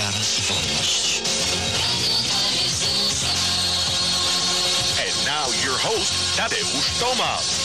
wiara, wolność. And now your host, Tadeusz Tomasz.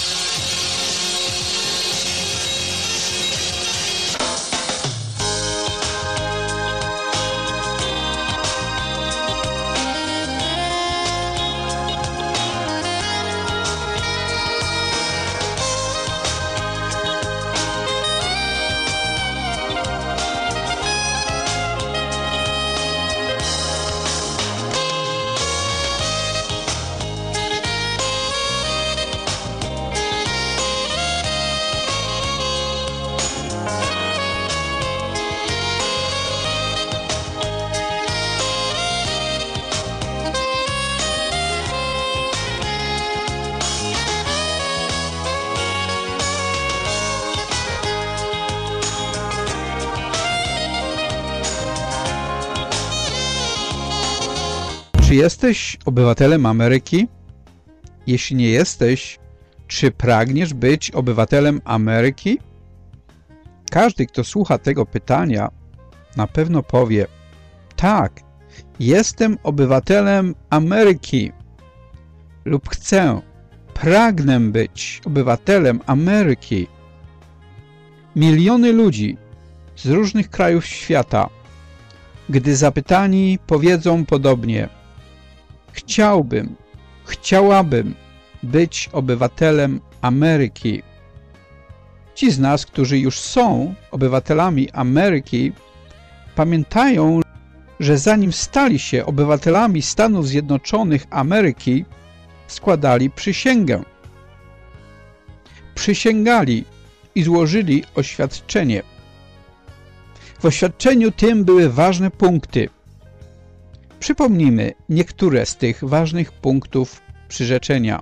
Czy jesteś obywatelem Ameryki? Jeśli nie jesteś, czy pragniesz być obywatelem Ameryki? Każdy, kto słucha tego pytania, na pewno powie: tak, jestem obywatelem Ameryki lub pragnę być obywatelem Ameryki. Miliony ludzi z różnych krajów świata, gdy zapytani, powiedzą podobnie: chciałabym być obywatelem Ameryki. Ci z nas, którzy już są obywatelami Ameryki, pamiętają, że zanim stali się obywatelami Stanów Zjednoczonych Ameryki, składali przysięgę. Przysięgali i złożyli oświadczenie. W oświadczeniu tym były ważne punkty. Przypomnijmy niektóre z tych ważnych punktów przyrzeczenia.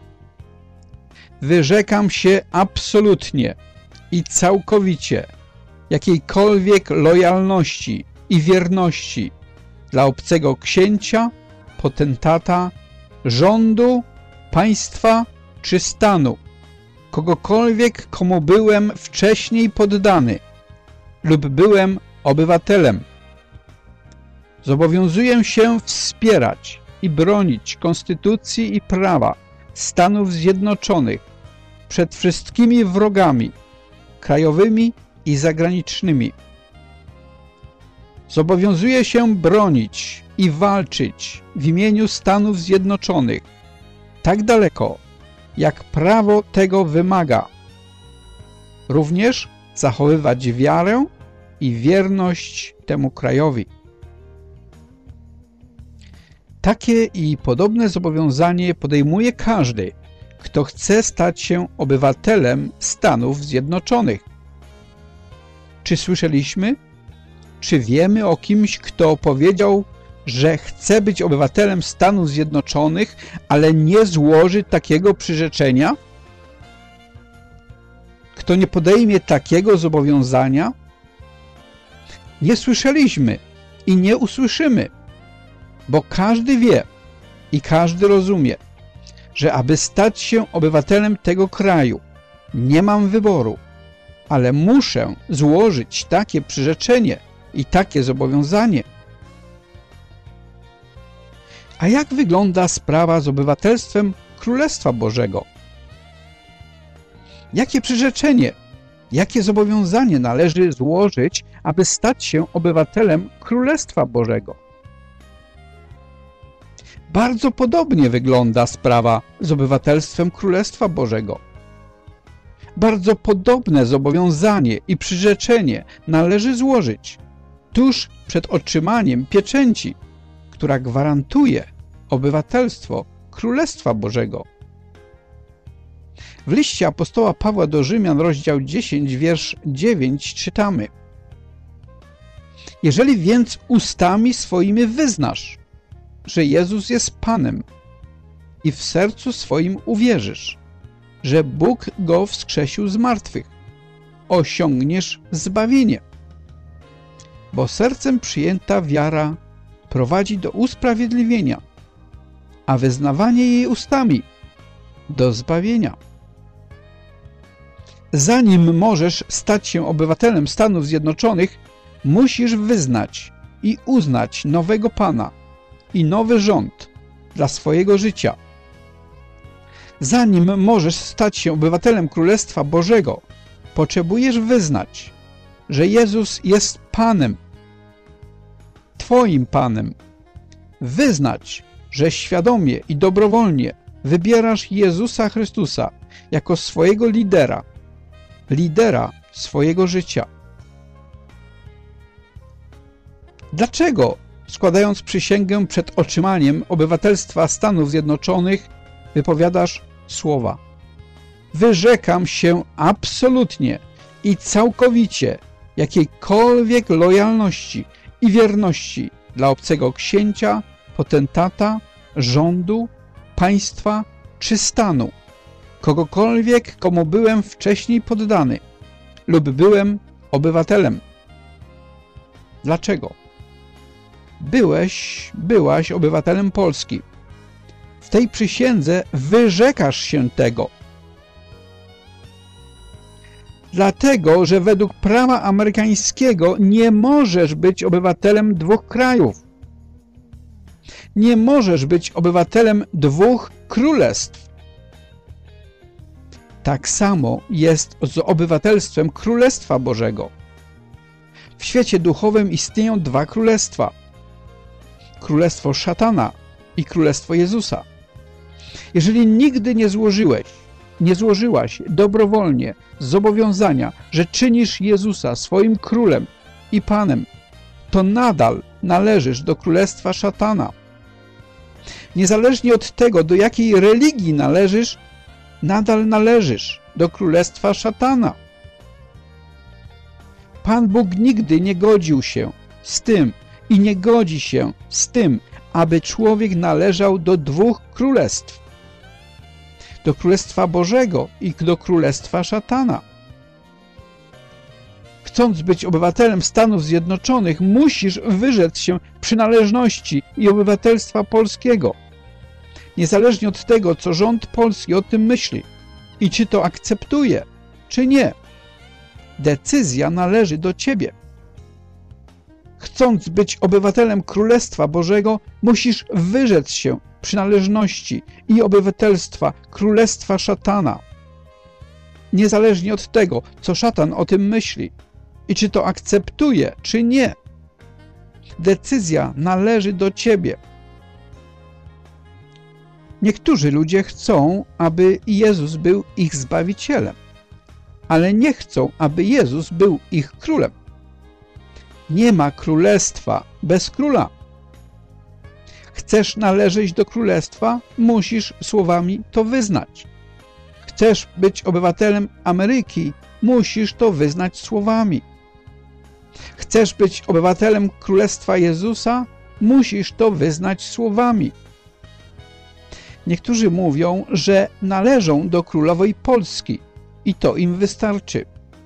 Wyrzekam się absolutnie i całkowicie jakiejkolwiek lojalności i wierności dla obcego księcia, potentata, rządu, państwa czy stanu, kogokolwiek, komu byłem wcześniej poddany lub byłem obywatelem. Zobowiązuję się wspierać i bronić konstytucji i prawa Stanów Zjednoczonych przed wszystkimi wrogami krajowymi i zagranicznymi. Zobowiązuję się bronić i walczyć w imieniu Stanów Zjednoczonych tak daleko, jak prawo tego wymaga. Również zachowywać wiarę i wierność temu krajowi. Takie i podobne zobowiązanie podejmuje każdy, kto chce stać się obywatelem Stanów Zjednoczonych. Czy słyszeliśmy? Czy wiemy o kimś, kto powiedział, że chce być obywatelem Stanów Zjednoczonych, ale nie złoży takiego przyrzeczenia? Kto nie podejmie takiego zobowiązania? Nie słyszeliśmy i nie usłyszymy, bo każdy wie i każdy rozumie, że aby stać się obywatelem tego kraju, nie mam wyboru, ale muszę złożyć takie przyrzeczenie i takie zobowiązanie. A jak wygląda sprawa z obywatelstwem Królestwa Bożego? Jakie przyrzeczenie, jakie zobowiązanie należy złożyć, aby stać się obywatelem Królestwa Bożego? Bardzo podobnie wygląda sprawa z obywatelstwem Królestwa Bożego. Bardzo podobne zobowiązanie i przyrzeczenie należy złożyć tuż przed otrzymaniem pieczęci, która gwarantuje obywatelstwo Królestwa Bożego. W liście apostoła Pawła do Rzymian, rozdział 10, wiersz 9 czytamy: jeżeli więc ustami swoimi wyznasz, że Jezus jest Panem i w sercu swoim uwierzysz, że Bóg Go wskrzesił z martwych, osiągniesz zbawienie. Bo sercem przyjęta wiara prowadzi do usprawiedliwienia, a wyznawanie jej ustami do zbawienia. Zanim możesz stać się obywatelem Stanów Zjednoczonych, musisz wyznać i uznać nowego Pana i nowy rząd dla swojego życia. Zanim możesz stać się obywatelem Królestwa Bożego, potrzebujesz wyznać, że Jezus jest Panem, Twoim Panem. Wyznać, że świadomie i dobrowolnie wybierasz Jezusa Chrystusa jako swojego lidera swojego życia. Dlaczego, składając przysięgę przed otrzymaniem obywatelstwa Stanów Zjednoczonych, wypowiadasz słowa: wyrzekam się absolutnie i całkowicie jakiejkolwiek lojalności i wierności dla obcego księcia, potentata, rządu, państwa czy stanu, kogokolwiek, komu byłem wcześniej poddany lub byłem obywatelem. Dlaczego? Byłaś obywatelem Polski. W tej przysiędze wyrzekasz się tego. Dlatego, że według prawa amerykańskiego nie możesz być obywatelem dwóch krajów. Nie możesz być obywatelem dwóch królestw. Tak samo jest z obywatelstwem Królestwa Bożego. W świecie duchowym istnieją dwa królestwa. Królestwo szatana i Królestwo Jezusa. Jeżeli nigdy nie złożyłaś dobrowolnie zobowiązania, że czynisz Jezusa swoim królem i Panem, to nadal należysz do Królestwa szatana. Niezależnie od tego, do jakiej religii należysz, nadal należysz do Królestwa szatana. Pan Bóg nigdy nie godził się z tym i nie godzi się z tym, aby człowiek należał do dwóch królestw. Do Królestwa Bożego i do Królestwa szatana. Chcąc być obywatelem Stanów Zjednoczonych, musisz wyrzec się przynależności i obywatelstwa polskiego. Niezależnie od tego, co rząd polski o tym myśli i czy to akceptuje, czy nie. Decyzja należy do ciebie. Chcąc być obywatelem Królestwa Bożego, musisz wyrzec się przynależności i obywatelstwa Królestwa szatana. Niezależnie od tego, co szatan o tym myśli i czy to akceptuje, czy nie. Decyzja należy do ciebie. Niektórzy ludzie chcą, aby Jezus był ich Zbawicielem, ale nie chcą, aby Jezus był ich królem. Nie ma królestwa bez króla. Chcesz należeć do królestwa? Musisz słowami to wyznać. Chcesz być obywatelem Ameryki? Musisz to wyznać słowami. Chcesz być obywatelem Królestwa Jezusa? Musisz to wyznać słowami. Niektórzy mówią, że należą do królowej Polski i to im wystarczy.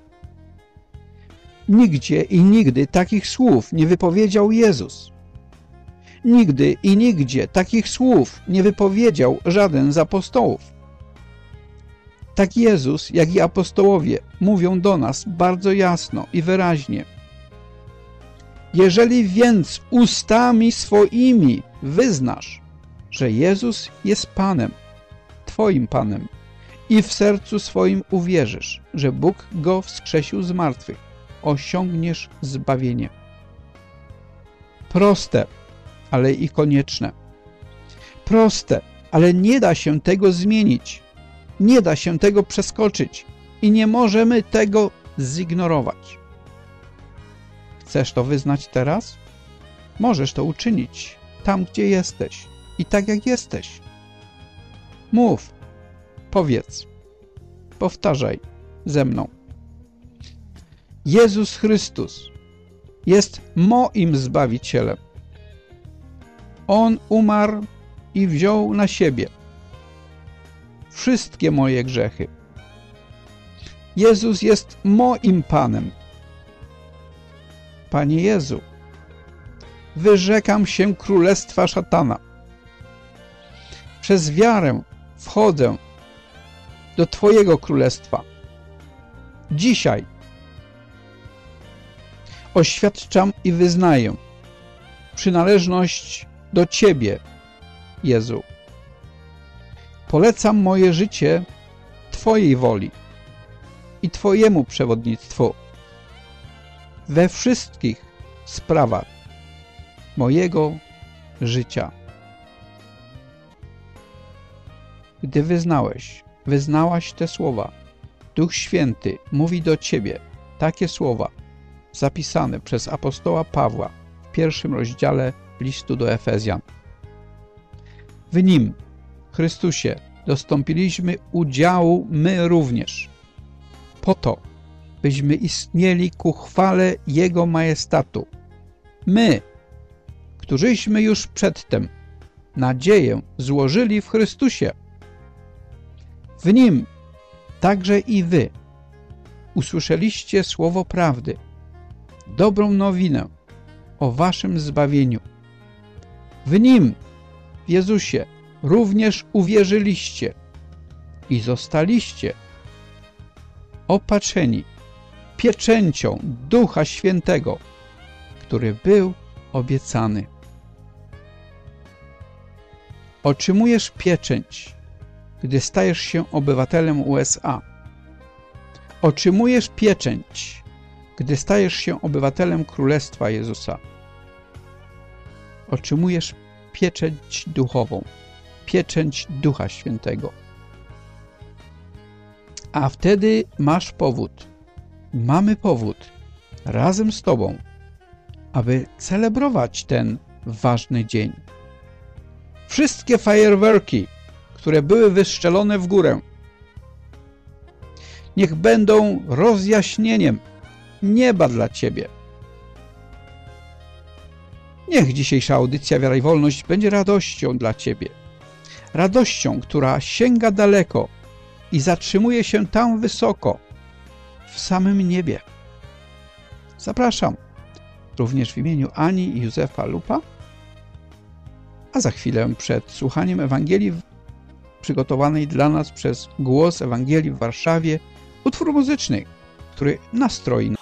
Nigdzie i nigdy takich słów nie wypowiedział Jezus. Nigdy i nigdzie takich słów nie wypowiedział żaden z apostołów. Tak Jezus, jak i apostołowie mówią do nas bardzo jasno i wyraźnie. Jeżeli więc ustami swoimi wyznasz, że Jezus jest Panem, Twoim Panem, i w sercu swoim uwierzysz, że Bóg Go wskrzesił z martwych, osiągniesz zbawienie. Proste, ale i konieczne. Proste, ale nie da się tego zmienić. Nie da się tego przeskoczyć i nie możemy tego zignorować. Chcesz to wyznać teraz? Możesz to uczynić tam, gdzie jesteś i tak, jak jesteś. Mów, powiedz, powtarzaj ze mną. Jezus Chrystus jest moim Zbawicielem. On umarł i wziął na siebie wszystkie moje grzechy. Jezus jest moim Panem. Panie Jezu, wyrzekam się królestwa szatana. Przez wiarę wchodzę do Twojego królestwa. Dzisiaj oświadczam i wyznaję, przynależność do Ciebie, Jezu. Polecam moje życie Twojej woli i Twojemu przewodnictwu we wszystkich sprawach mojego życia. Gdy wyznałaś te słowa, Duch Święty mówi do Ciebie takie słowa zapisane przez apostoła Pawła w 1 rozdziale listu do Efezjan. W Nim, Chrystusie, dostąpiliśmy udziału my również, po to, byśmy istnieli ku chwale Jego majestatu. My, którzyśmy już przedtem nadzieję złożyli w Chrystusie. W Nim także i wy usłyszeliście słowo prawdy, dobrą nowinę o waszym zbawieniu. W Nim, w Jezusie, również uwierzyliście i zostaliście opatrzeni pieczęcią Ducha Świętego, który był obiecany. Otrzymujesz pieczęć, gdy stajesz się obywatelem USA. Otrzymujesz pieczęć, gdy stajesz się obywatelem Królestwa Jezusa. Otrzymujesz pieczęć duchową, pieczęć Ducha Świętego. A wtedy masz powód, mamy powód razem z Tobą, aby celebrować ten ważny dzień. Wszystkie fajerwerki, które były wystrzelone w górę, niech będą rozjaśnieniem nieba dla Ciebie. Niech dzisiejsza audycja Wiara i Wolność będzie radością dla Ciebie. Radością, która sięga daleko i zatrzymuje się tam wysoko, w samym niebie. Zapraszam również w imieniu Ani i Józefa Lupa, a za chwilę przed słuchaniem Ewangelii przygotowanej dla nas przez Głos Ewangelii w Warszawie utwór muzyczny, który nastroi.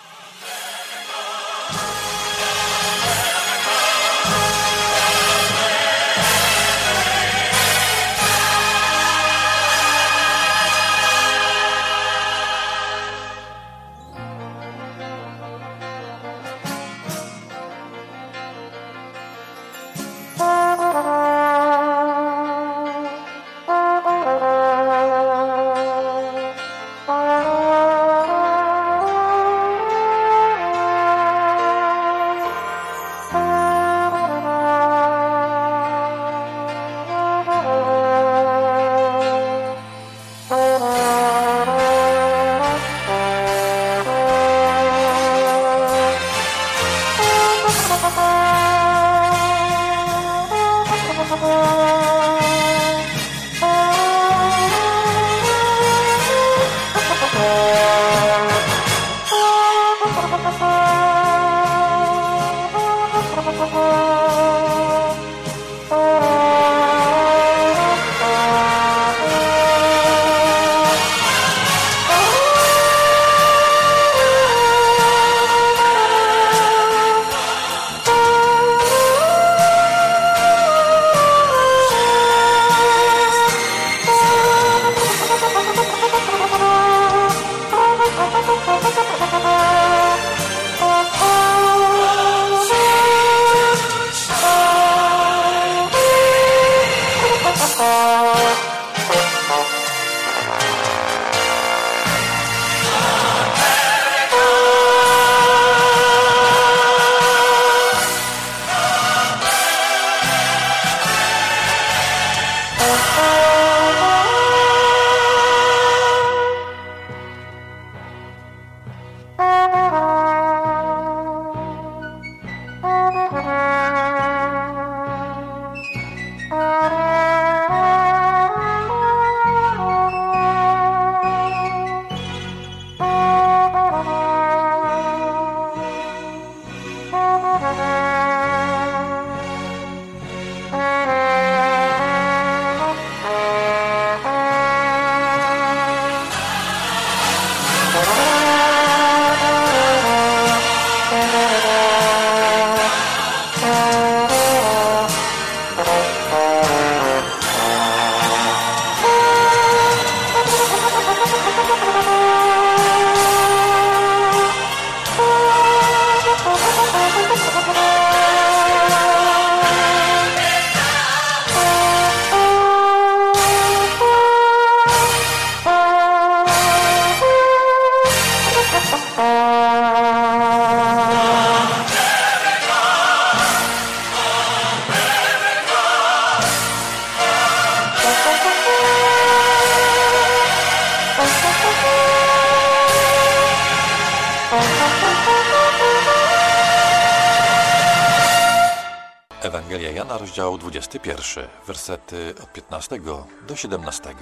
Ewangelia Jana, rozdział 21, wersety od 15 do 17.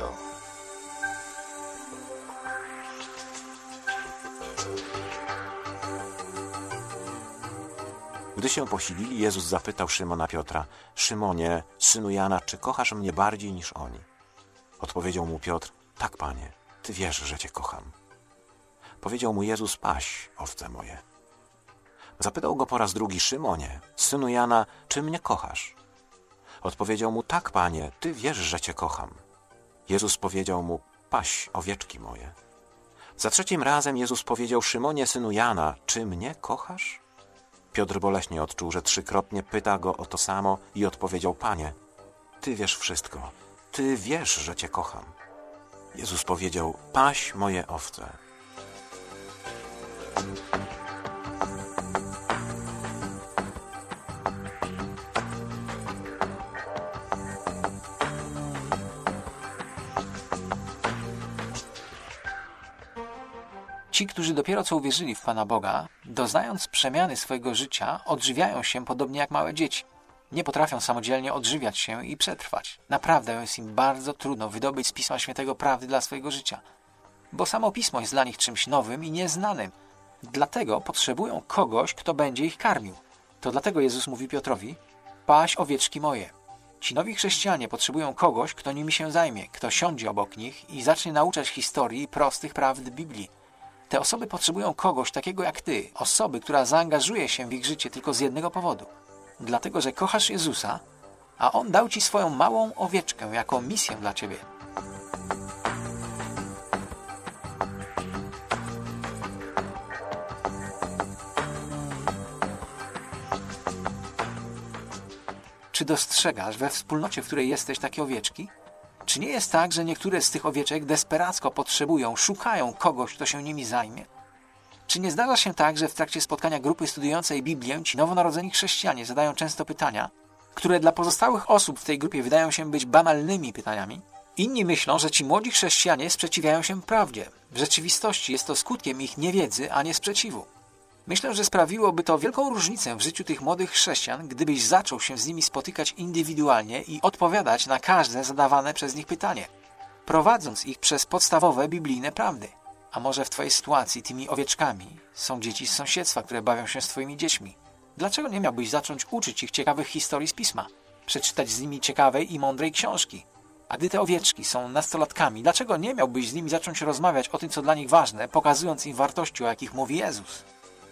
Gdy się posilili, Jezus zapytał Szymona Piotra: Szymonie, synu Jana, czy kochasz mnie bardziej niż oni? Odpowiedział mu Piotr: tak, Panie, Ty wiesz, że Cię kocham. Powiedział mu Jezus: paś owce moje. Zapytał go po raz drugi: Szymonie, synu Jana, czy mnie kochasz? Odpowiedział mu: tak, Panie, Ty wiesz, że Cię kocham. Jezus powiedział mu: paś owieczki moje. Za trzecim razem Jezus powiedział: Szymonie, synu Jana, czy mnie kochasz? Piotr boleśnie odczuł, że trzykrotnie pyta go o to samo i odpowiedział: Panie, Ty wiesz wszystko. Ty wiesz, że Cię kocham. Jezus powiedział: paś moje owce. Ci, którzy dopiero co uwierzyli w Pana Boga, doznając przemiany swojego życia, odżywiają się podobnie jak małe dzieci. Nie potrafią samodzielnie odżywiać się i przetrwać. Naprawdę jest im bardzo trudno wydobyć z Pisma Świętego prawdy dla swojego życia. Bo samo Pismo jest dla nich czymś nowym i nieznanym. Dlatego potrzebują kogoś, kto będzie ich karmił. To dlatego Jezus mówi Piotrowi: paś owieczki moje. Ci nowi chrześcijanie potrzebują kogoś, kto nimi się zajmie, kto siądzie obok nich i zacznie nauczać historii i prostych prawd Biblii. Te osoby potrzebują kogoś takiego jak Ty, osoby, która zaangażuje się w ich życie tylko z jednego powodu. Dlatego, że kochasz Jezusa, a On dał Ci swoją małą owieczkę jako misję dla Ciebie. Czy dostrzegasz we wspólnocie, w której jesteś, takie owieczki? Czy nie jest tak, że niektóre z tych owieczek desperacko potrzebują, szukają kogoś, kto się nimi zajmie? Czy nie zdarza się tak, że w trakcie spotkania grupy studiującej Biblię ci nowonarodzeni chrześcijanie zadają często pytania, które dla pozostałych osób w tej grupie wydają się być banalnymi pytaniami? Inni myślą, że ci młodzi chrześcijanie sprzeciwiają się prawdzie. W rzeczywistości jest to skutkiem ich niewiedzy, a nie sprzeciwu. Myślę, że sprawiłoby to wielką różnicę w życiu tych młodych chrześcijan, gdybyś zaczął się z nimi spotykać indywidualnie i odpowiadać na każde zadawane przez nich pytanie, prowadząc ich przez podstawowe biblijne prawdy. A może w Twojej sytuacji tymi owieczkami są dzieci z sąsiedztwa, które bawią się z Twoimi dziećmi? Dlaczego nie miałbyś zacząć uczyć ich ciekawych historii z Pisma? Przeczytać z nimi ciekawej i mądrej książki? A gdy te owieczki są nastolatkami, dlaczego nie miałbyś z nimi zacząć rozmawiać o tym, co dla nich ważne, pokazując im wartości, o jakich mówi Jezus?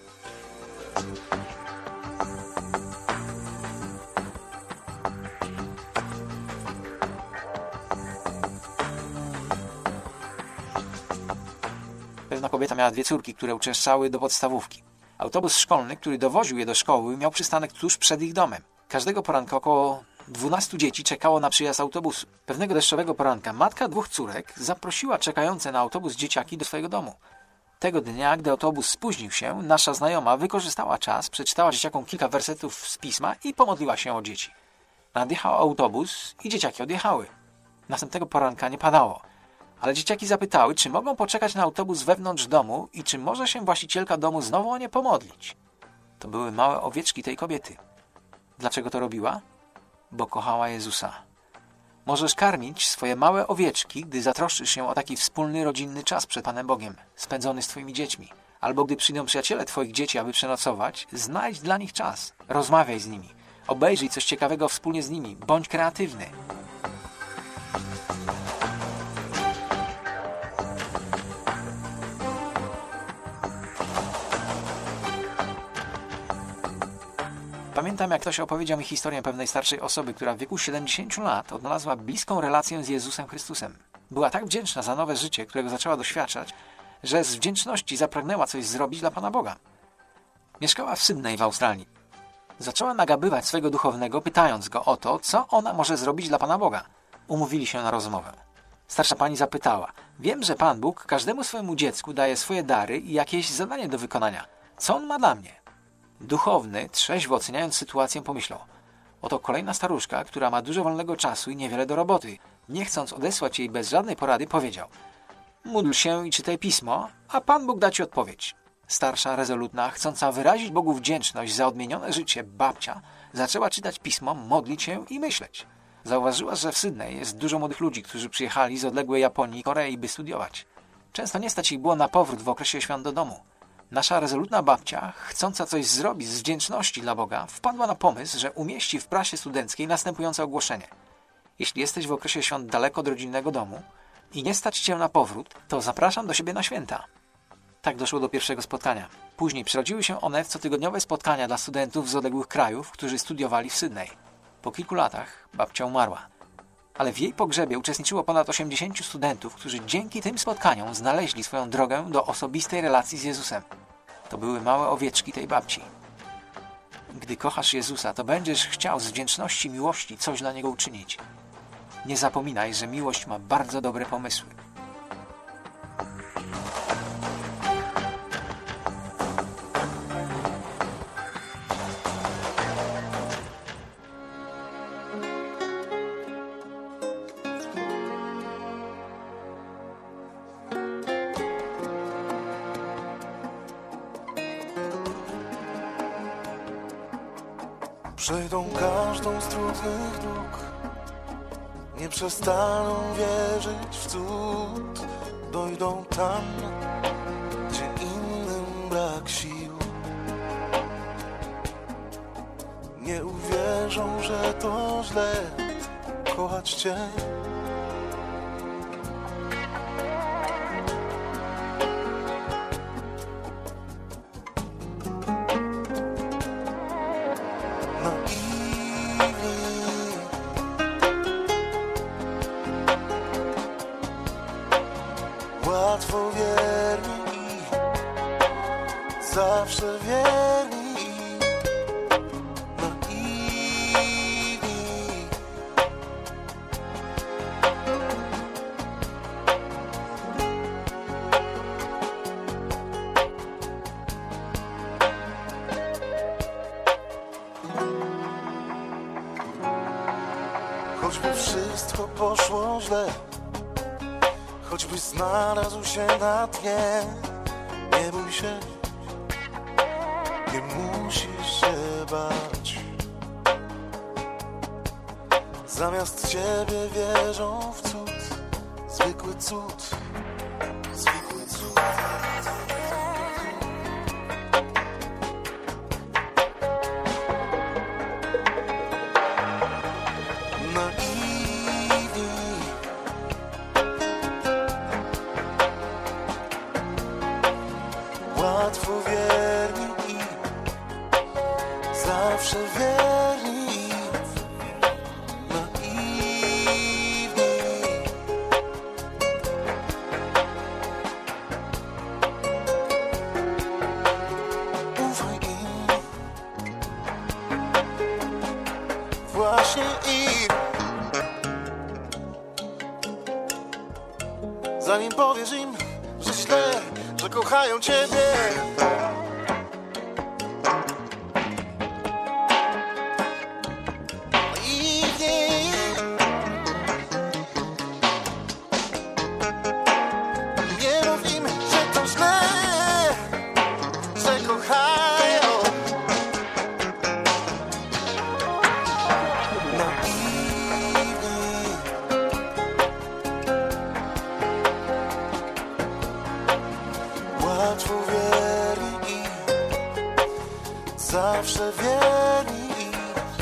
Pewna kobieta miała 2 córki, które uczęszczały do podstawówki. Autobus szkolny, który dowoził je do szkoły, miał przystanek tuż przed ich domem. Każdego poranka około 12 dzieci czekało na przyjazd autobusu. Pewnego deszczowego poranka matka 2 córek zaprosiła czekające na autobus dzieciaki do swojego domu. Tego dnia, gdy autobus spóźnił się, nasza znajoma wykorzystała czas, przeczytała dzieciakom kilka wersetów z Pisma i pomodliła się o dzieci. Nadjechał autobus i dzieciaki odjechały. Następnego poranka nie padało, ale dzieciaki zapytały, czy mogą poczekać na autobus wewnątrz domu i czy może się właścicielka domu znowu o nie pomodlić. To były małe owieczki tej kobiety. Dlaczego to robiła? Bo kochała Jezusa. Możesz karmić swoje małe owieczki, gdy zatroszczysz się o taki wspólny, rodzinny czas przed Panem Bogiem, spędzony z Twoimi dziećmi. Albo gdy przyjdą przyjaciele Twoich dzieci, aby przenocować, znajdź dla nich czas. Rozmawiaj z nimi. Obejrzyj coś ciekawego wspólnie z nimi. Bądź kreatywny. Pamiętam, jak ktoś opowiedział mi historię pewnej starszej osoby, która w wieku 70 lat odnalazła bliską relację z Jezusem Chrystusem. Była tak wdzięczna za nowe życie, którego zaczęła doświadczać, że z wdzięczności zapragnęła coś zrobić dla Pana Boga. Mieszkała w Sydney w Australii. Zaczęła nagabywać swojego duchownego, pytając go o to, co ona może zrobić dla Pana Boga. Umówili się na rozmowę. Starsza pani zapytała: wiem, że Pan Bóg każdemu swojemu dziecku daje swoje dary i jakieś zadanie do wykonania. Co on ma dla mnie? Duchowny, trzeźwo oceniając sytuację, pomyślał: oto kolejna staruszka, która ma dużo wolnego czasu i niewiele do roboty. Nie chcąc odesłać jej bez żadnej porady, powiedział: módl się i czytaj Pismo, a Pan Bóg da ci odpowiedź. Starsza, rezolutna, chcąca wyrazić Bogu wdzięczność za odmienione życie babcia zaczęła czytać pismo, modlić się i myśleć. Zauważyła, że w Sydney jest dużo młodych ludzi, którzy przyjechali z odległej Japonii i Korei, by studiować. Często nie stać ich było na powrót w okresie świąt do domu. Nasza rezolutna babcia, chcąca coś zrobić z wdzięczności dla Boga, wpadła na pomysł, że umieści w prasie studenckiej następujące ogłoszenie. Jeśli jesteś w okresie świąt daleko od rodzinnego domu i nie stać cię na powrót, to zapraszam do siebie na święta. Tak doszło do pierwszego spotkania. Później przerodziły się one w cotygodniowe spotkania dla studentów z odległych krajów, którzy studiowali w Sydney. Po kilku latach babcia umarła. Ale w jej pogrzebie uczestniczyło ponad 80 studentów, którzy dzięki tym spotkaniom znaleźli swoją drogę do osobistej relacji z Jezusem. To były małe owieczki tej babci. Gdy kochasz Jezusa, to będziesz chciał z wdzięczności i miłości coś dla Niego uczynić. Nie zapominaj, że miłość ma bardzo dobre pomysły. Przejdą każdą z trudnych dróg, nie przestaną wierzyć w cud. Dojdą tam, gdzie innym brak sił. Nie uwierzą, że to źle kochać Cię. Łatwo wierni i zawsze wierni i naiwni. Choćby wszystko poszło źle, choćbyś znalazł się na dnie, nie bój się, nie musisz się bać. Zamiast Ciebie wierzą w cud, zwykły cud, zwykły cud. Łatwo wierni i zawsze wierni i naiwni. Ufaj im, właśnie im. Zanim powiesz im, że źle, że kochają Ciebie. Nie mów im, że to źle, że kochają. Łatwo wierni i zawsze wierni i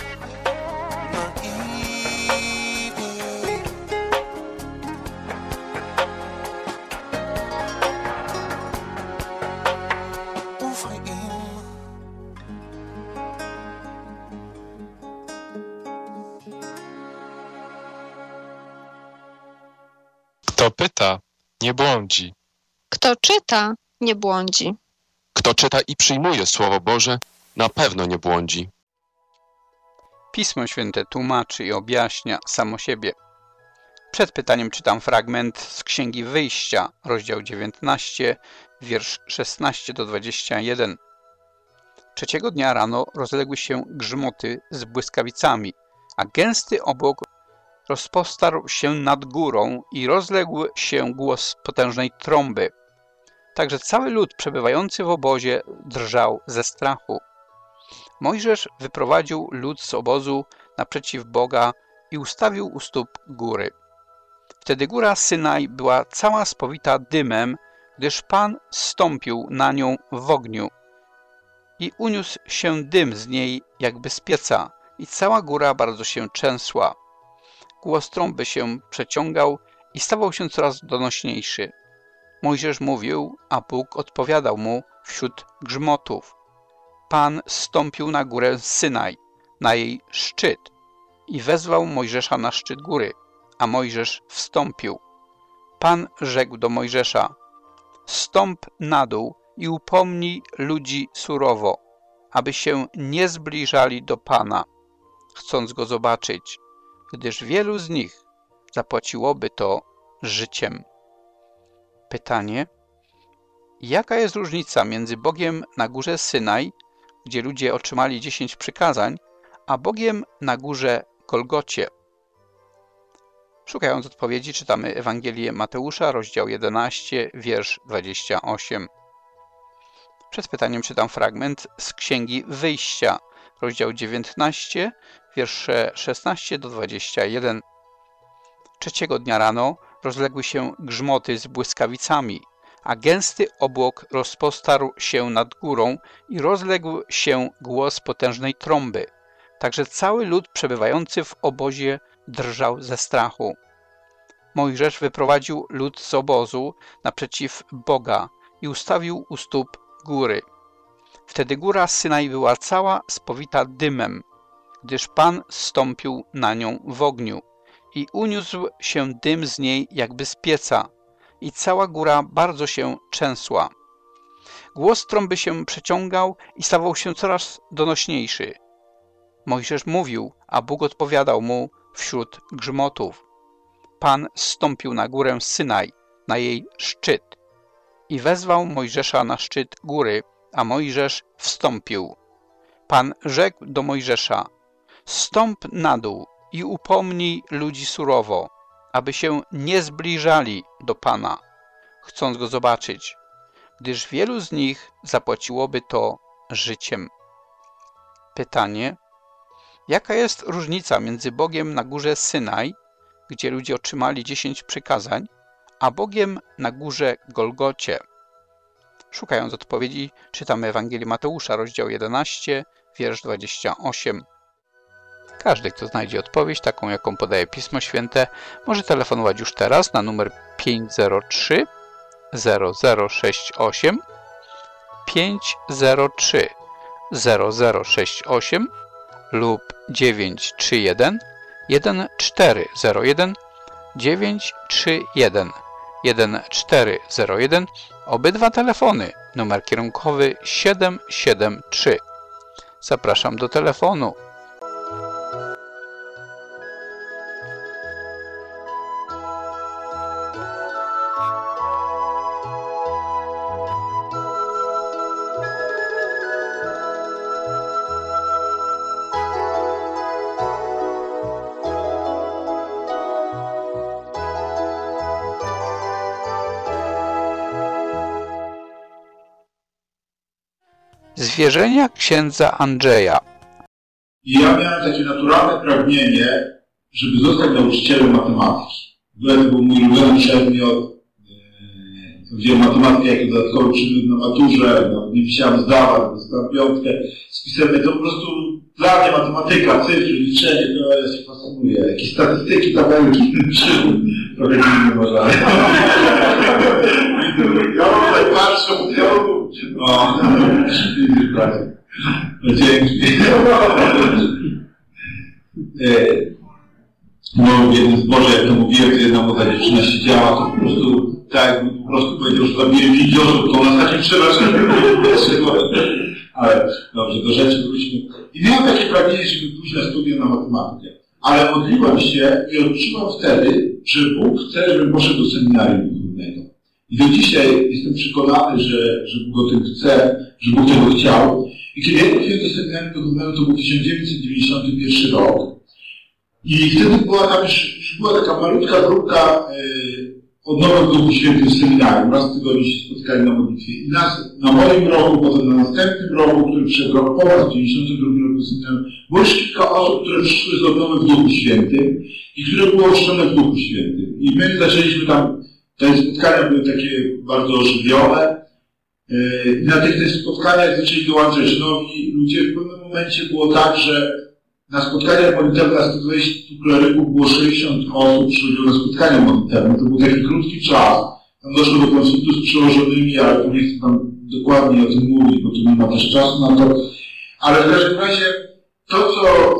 naiwni. Ufaj im. Kto pyta, nie błądzi. Kto czyta, nie błądzi. Kto czyta i przyjmuje Słowo Boże, na pewno nie błądzi. Pismo Święte tłumaczy i objaśnia samo siebie. Przed pytaniem czytam fragment z Księgi Wyjścia, rozdział 19, wiersz 16 do 21. Trzeciego dnia rano rozległy się grzmoty z błyskawicami, a gęsty obłok rozpostarł się nad górą i rozległ się głos potężnej trąby. Także cały lud przebywający w obozie drżał ze strachu. Mojżesz wyprowadził lud z obozu naprzeciw Boga i ustawił u stóp góry. Wtedy góra Synaj była cała spowita dymem, gdyż Pan zstąpił na nią w ogniu. I uniósł się dym z niej jakby z pieca i cała góra bardzo się trzęsła. Głos trąby się przeciągał i stawał się coraz donośniejszy. Mojżesz mówił, a Bóg odpowiadał mu wśród grzmotów. Pan zstąpił na górę Synaj, na jej szczyt i wezwał Mojżesza na szczyt góry, a Mojżesz wstąpił. Pan rzekł do Mojżesza: stąp na dół i upomnij ludzi surowo, aby się nie zbliżali do Pana, chcąc Go zobaczyć, gdyż wielu z nich zapłaciłoby to życiem. Pytanie: jaka jest różnica między Bogiem na górze Synaj, gdzie ludzie otrzymali 10 przykazań, a Bogiem na górze Golgocie? Szukając odpowiedzi, czytamy Ewangelię Mateusza, rozdział 11, wiersz 28. Przed pytaniem czytam fragment z Księgi Wyjścia, rozdział 19, wiersze 16 do 21. Trzeciego dnia rano rozległy się grzmoty z błyskawicami, a gęsty obłok rozpostarł się nad górą i rozległ się głos potężnej trąby. Także cały lud przebywający w obozie drżał ze strachu. Mojżesz wyprowadził lud z obozu naprzeciw Boga i ustawił u stóp góry. Wtedy góra Synaj była cała spowita dymem, gdyż Pan zstąpił na nią w ogniu i uniósł się dym z niej jakby z pieca i cała góra bardzo się trzęsła. Głos trąby się przeciągał i stawał się coraz donośniejszy. Mojżesz mówił, a Bóg odpowiadał mu wśród grzmotów. Pan zstąpił na górę Synaj, na jej szczyt i wezwał Mojżesza na szczyt góry, a Mojżesz wstąpił. Pan rzekł do Mojżesza: stąp na dół i upomnij ludzi surowo, aby się nie zbliżali do Pana, chcąc Go zobaczyć, gdyż wielu z nich zapłaciłoby to życiem. Pytanie: jaka jest różnica między Bogiem na górze Synaj, gdzie ludzie otrzymali 10 przykazań, a Bogiem na górze Golgocie? Szukając odpowiedzi, czytamy Ewangelię Mateusza, rozdział 11, wiersz 28. Każdy, kto znajdzie odpowiedź, taką jaką podaje Pismo Święte, może telefonować już teraz na numer 503 0068 503 0068 lub 931 1401 931 1401. Obydwa telefony, numer kierunkowy 773. Zapraszam do telefonu. Zwierzenia księdza Andrzeja. I ja miałem takie naturalne pragnienie, żeby zostać nauczycielem matematyki. To był mój ulubiony przedmiot. Wziąłem matematykę jako dodatkowy przedmiot na maturze, nawet nie musiałem zdawać, dostałem 5 z pisemnej. To po prostu dla mnie matematyka, cyfry, liczenie, to ja się fascynuje. Jakieś statystyki, tabelki, trochę inne może. Ja tutaj patrzę, o, widzisz, bracie. Dzięki. No, w jednym zborze, jak to mówiłem, to jedna młoda dziewczyna siedziała, to po prostu, tak, po prostu powiedział, że zabiję widziorów, to na takim przerażeniu. Ale dobrze, do rzeczy wróćmy. I miałem takie pragnienie, żeby pójść na studia na matematykę. Ale modliłem się i odczuwam wtedy, że Bóg chce, żebym poszedł do seminarium duchownego. I do dzisiaj jestem przekonany, że Bóg o tym chce, że Bóg tego chciał. I kiedy ja trafiłem do seminarium duchownego, to był 1991 rok. I wtedy była tam już była taka malutka grupka odnowę w Duchu Świętym w seminarium. Raz w tygodniu się spotkali na modlitwie. I nas na moim roku, potem na następnym roku, który przyszedł rok po raz, w 92 roku seminarium, było już kilka osób, które przyszły z odnowy w Duchu Świętym i które było ochrzczone w Duchu Świętym. I my zaczęliśmy tam, te spotkania były takie bardzo ożywione. I na tych spotkaniach zaczęli dołączać nowi ludzie. W pewnym momencie było tak, że na spotkaniach modlitewnych na 120 kleryków było 60 osób, przychodziło na spotkania modlitewne. To był taki krótki czas. Tam doszło do konfliktu z przełożonymi, ale tu nie chcę tam dokładnie o tym mówić, bo tu nie ma też czasu na to. Ale w każdym razie to,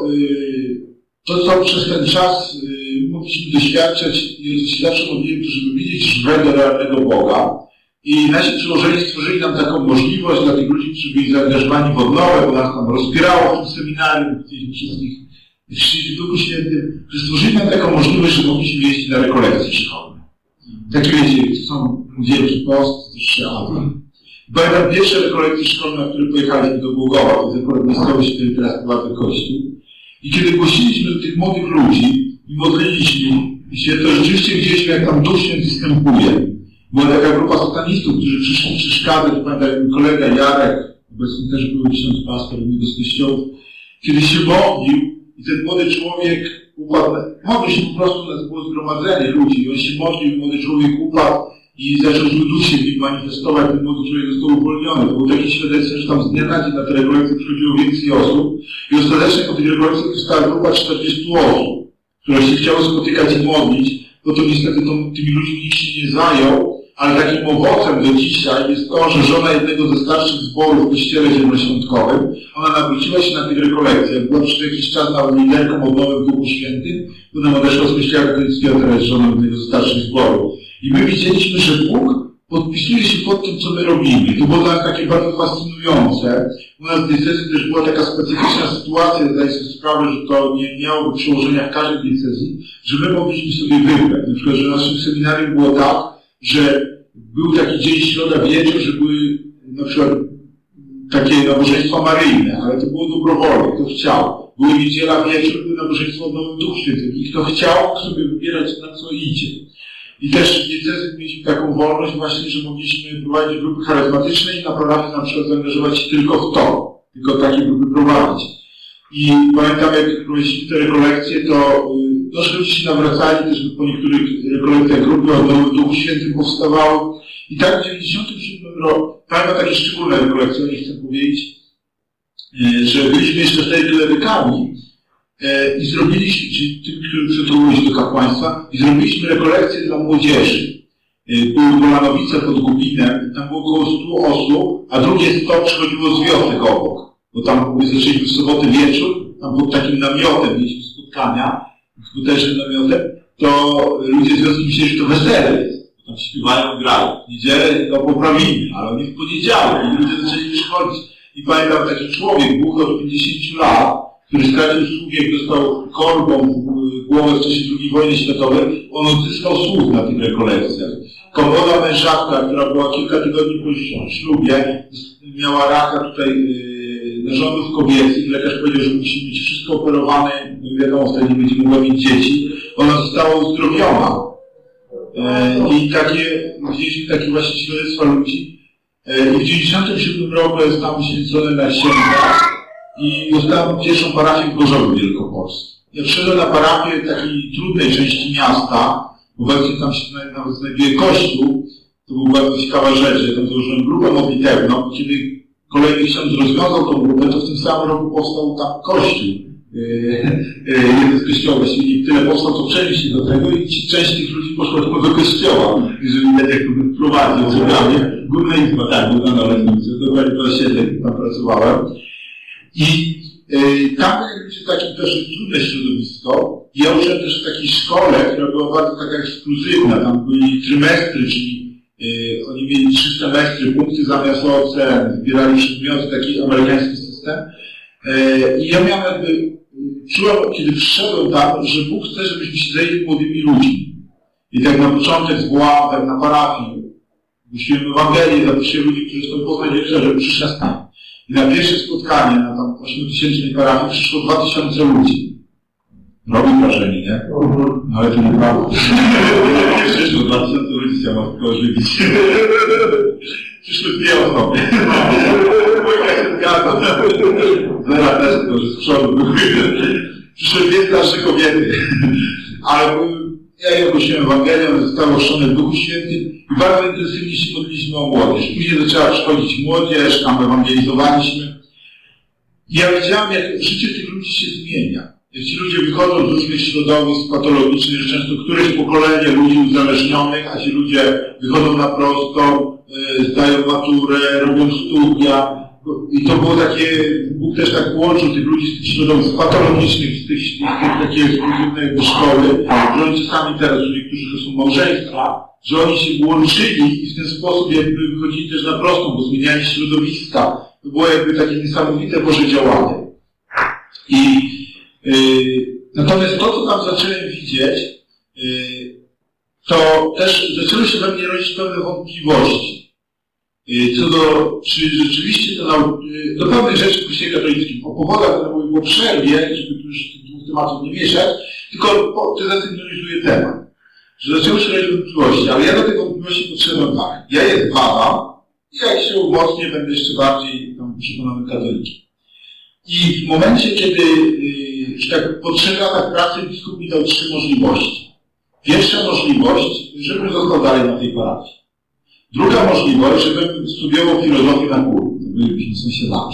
co przez ten czas mogliśmy doświadczać i doświadczam modlitwy, żeby widzieć żywego, realnego Boga. I nasi przełożeni stworzyli nam taką możliwość dla tych ludzi, którzy byli zaangażowani w odnowę, bo nas tam rozbierało w tym seminarium, chcieliśmy wszystkich chrzcić w Duchu Świętym, że stworzyli nam taką możliwość, że mogliśmy jeździć na rekolekcje szkolne. Takie wiecie, to są Wielki Post, też Sheaty. Pamiętam pierwsze rekolekcje szkolne, na które pojechaliśmy do Głogowa, to jest akurat miejscowość, w której teraz prowadzę kościół. I kiedy głosiliśmy do tych młodych ludzi i modliliśmy się, to rzeczywiście widzieliśmy, jak tam Duch Święty wstępuje. Była taka grupa satanistów, którzy przyszli przeszkadzać, pamiętam, mój kolega Jarek, obecnie też był ksiądz pastor jednego z kościołów, kiedy się modlił i ten młody człowiek upadł, modlił się po prostu, nas było zgromadzenie ludzi i on się modlił, młody człowiek upadł i zaczął zły duch się w nim manifestować, ten młody człowiek został uwolniony. To był taki świadectwo, że tam z dnia na dzień na te rekolekcje przychodziło więcej osób i ostatecznie po tych rekolekcjach została grupa 40 osób, które się chciało spotykać i modlić, bo to niestety tymi ludźmi nikt się nie zajął. Ale takim owocem do dzisiaj jest to, że żona jednego ze starszych zborów w kościele zielonoświątkowym, ona nawróciła się na tych rekolekcjach, była przez jakiś czas nawet liderką odnowy w Duchu Świętym, potem odeszła z kościoła katolickiego, teraz żona jednego ze starszych zborów. I my widzieliśmy, że Bóg podpisuje się pod tym, co my robimy. To było dla nas takie bardzo fascynujące. U nas w diecezji też była taka specyficzna sytuacja, zdaję sobie sprawę, że to nie miało przełożenia w każdej diecezji, że my mogliśmy sobie wybrać. Na przykład, że w naszym seminarium było tak, że był taki dzień środa wieczór, że były na przykład takie nabożeństwa maryjne, ale to było dobrowolne, kto chciał. Były niedziela wieczór, były nabożeństwo odnowy Duchu Świętym i kto chciał, sobie wybierać na co idzie. I też w diecezji mieliśmy taką wolność właśnie, że mogliśmy prowadzić grupy charyzmatyczne i na parafii na przykład zaangażować się tylko w to, tylko takie grupy prowadzić. I pamiętam, jak prowadziliśmy te rekolekcje, to ludzie się nawracali, też po niektórych rekolekcjach grupy odnowy w Duchu Świętym powstawały. I tak w 97 roku, pamiętam takie szczególne rekolekcje, o nich chcę powiedzieć, że byliśmy jeszcze wtedy klerykami i zrobiliśmy, czyli tym, którzy przygotowywały się do kapłaństwa, i zrobiliśmy rekolekcje dla młodzieży. Były Golanowice pod Gubinem, tam było około 100 osób, a drugie 100 przychodziło z wiosek obok. Bo tam zaczęliśmy w sobotę wieczór, tam pod takim namiotem mieliśmy spotkania, skutecznym namiotem, to ludzie z wioski myśleli, że to wesele jest. Tam śpiewają, grają. W niedzielę to poprawimy, ale oni w poniedziałek i ludzie zaczęli przychodzić. I pamiętam taki człowiek, Bóg od 50 lat, który stracił sługę, dostał korbą w głowę w czasie II wojny światowej, on odzyskał słuch na tych rekolekcjach. Komoda mężatka, która była kilka tygodni po ślubie, miała raka tutaj narządów kobiecych. Lekarz powiedział, że musi być wszystko operowane, no wiadomo, wtedy nie będzie mogła mieć dzieci. Ona została uzdrowiona. I widzieliśmy takie właśnie świadectwa ludzi. I w 97 roku zostałem święcony na księdza i dostałem pierwszą parafię w Gorzowie Wielkopolskim. Ja przyszedłem na parafię takiej trudnej części miasta, bo obecnie tam się nawet znajduje kościół. To była bardzo ciekawa rzecz, że tam założyłem grupę modlitewną. Kiedy kolejny ksiądz rozwiązał tą grupę, to w tym samym roku powstał tam kościół. Jeden z kościoła, jeśli tyle powstał, to przenieść się do tego i część tych ludzi poszła tylko do kościoła, jeżeli tak jak to prowadził zupełnie. Górna Izba, tak, była na Legnicy, dokładnie po osiedle, tam pracowałem. I tam mieliśmy takie też trudne środowisko. Ja uczyłem też w takiej szkole, która była bardzo taka ekskluzywna. Tam byli trymestry, czyli oni mieli 3 semestry, punkty zamiast ocen, zbierali przedmioty, taki amerykański system. I ja miałem jakby, czułem, kiedy przyszedłem tam, że Bóg chce, żebyśmy się zajęli młodymi ludźmi. I tak na początek zwołałem tak na parafii, głosiłem Ewangelię, zaprosiłem ludzi, którzy chcą poznać Jezusa, żeby przyszli tam. I na pierwsze spotkanie, na tam 8-tysięcznej parafii przyszło 2000 ludzi. Robi wrażenie, nie? No ale to nieprawda. Przyszło 2020, ma tylko ożywić. Przyszły 2 osoby. Dwójka się zgadza. Zera też, tylko że z przodu. Przyszły 2 starsze kobiety. Ale ja je ogłosiłem Ewangelią, zostało ochrzczone w Duchu Świętym i bardzo intensywnie się modliliśmy o młodzież. Później zaczęła przychodzić młodzież, tam ewangelizowaliśmy. I ja wiedziałem, jak życie tych ludzi się zmienia. Jak ci ludzie wychodzą z różnych środowisk patologicznych, że często któreś pokolenie ludzi uzależnionych, a ci ludzie wychodzą na prosto, zdają maturę, robią studia. I to było takie, Bóg też tak połączył tych ludzi z tych środowisk patologicznych, z tych takiej ekskluzywnej szkoły, że oni czasami teraz, że niektórzy to są małżeństwa, że oni się łączyli i w ten sposób jakby wychodzili też na prostą, bo zmieniali środowiska. To było jakby takie niesamowite Boże działanie. Natomiast to, co tam zacząłem widzieć, to też zaczęły się we mnie rodzić pewne wątpliwości. Co do, czy rzeczywiście to do pewnych rzeczy w Kościele katolickim, o powodach, które mówię po przerwie, żeby tu już tych 2 tematów nie mieszać, tylko zasygnalizuję temat. Że zaczęły się rodzić wątpliwości, ale ja do tej wątpliwości podszedłem tak. Ja je zbadam i jak się umocnię, będę jeszcze bardziej przekonanym katolikiem. I w momencie, kiedy, że tak po 3 latach pracy biskup mi dał 3 możliwości. Pierwsza możliwość, żebym został dalej na tej parafii. Druga możliwość, żebym studiował filozofię na górę. Bylibyśmy sąsiadami.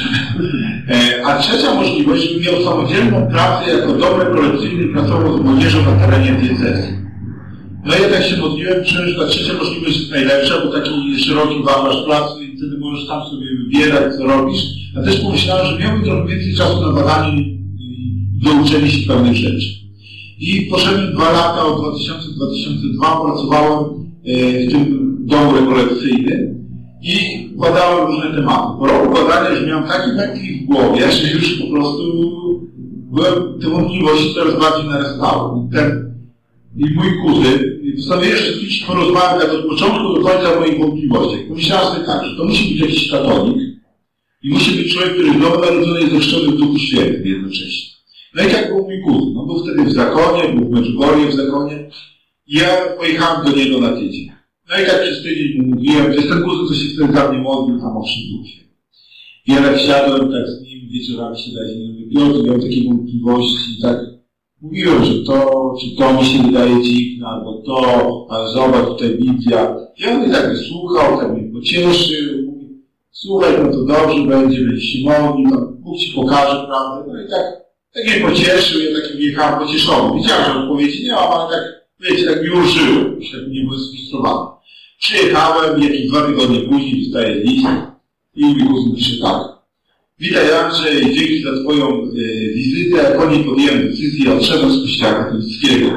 A trzecia możliwość, żebym miał samodzielną pracę jako dobry korekcyjny pracował z młodzieżą na terenie diecezji. No i ja tak się modliłem, że ta trzecia możliwość jest najlepsza, bo taki szeroki wachlarz pracy i wtedy możesz tam sobie wybierać, co robisz. A też pomyślałem, że miałbym trochę więcej czasu na badanie i douczenie się pewnych rzeczy. I poszedłem 2 lata, od 2000-2002 pracowałem w tym domu rekolekcyjnym i badałem różne tematy. Po roku badania już miałem taki pętli w głowie, że już po prostu byłem te wątpliwości coraz bardziej narastały. I mój kuzyn postanowiłem jeszcze z kimś porozmawiać tak od początku do końca o moich wątpliwościach. Pomyślałem sobie tak, że to musi być jakiś katolik i musi być człowiek, który jest nowonarodzony i zachrzczony w Duchu Świętym jednocześnie. No i tak był mój kuzyn. On był wtedy w zakonie, był w Medjugorje w zakonie i ja pojechałem do niego na tydzień. No i tak przez tydzień mu mówiłem, to jest ten kuzyn, co się wtedy za mnie modlił tam o Duchu. I ja tak siadłem tak z nim, wieczorami się dać, Piotr, miał takie wątpliwości i tak mówiłem, że czy to mi się wydaje dziwne, albo to, a zobacz, tutaj Biblia. I on mnie tak wysłuchał, tak mnie pocieszył, mówi, słuchaj, no to dobrze będzie, będziesz się modlił, tam Bóg ci pokaże prawdę. No i tak mnie pocieszył, ja tak jechałem pocieszony. Wiedziałem, że odpowiedzi nie mam, ale tak, wiecie, tak mi ulżyło, już tak nie byłem sfrustrowany. Przyjechałem, jakieś 2 tygodnie później dostaję list i mój kuzyn pisze tak. Witaj Andrzej, dzięki za Twoją wizytę. Po niej podjąłem decyzję o odszedłem z Kościoła katolickiego.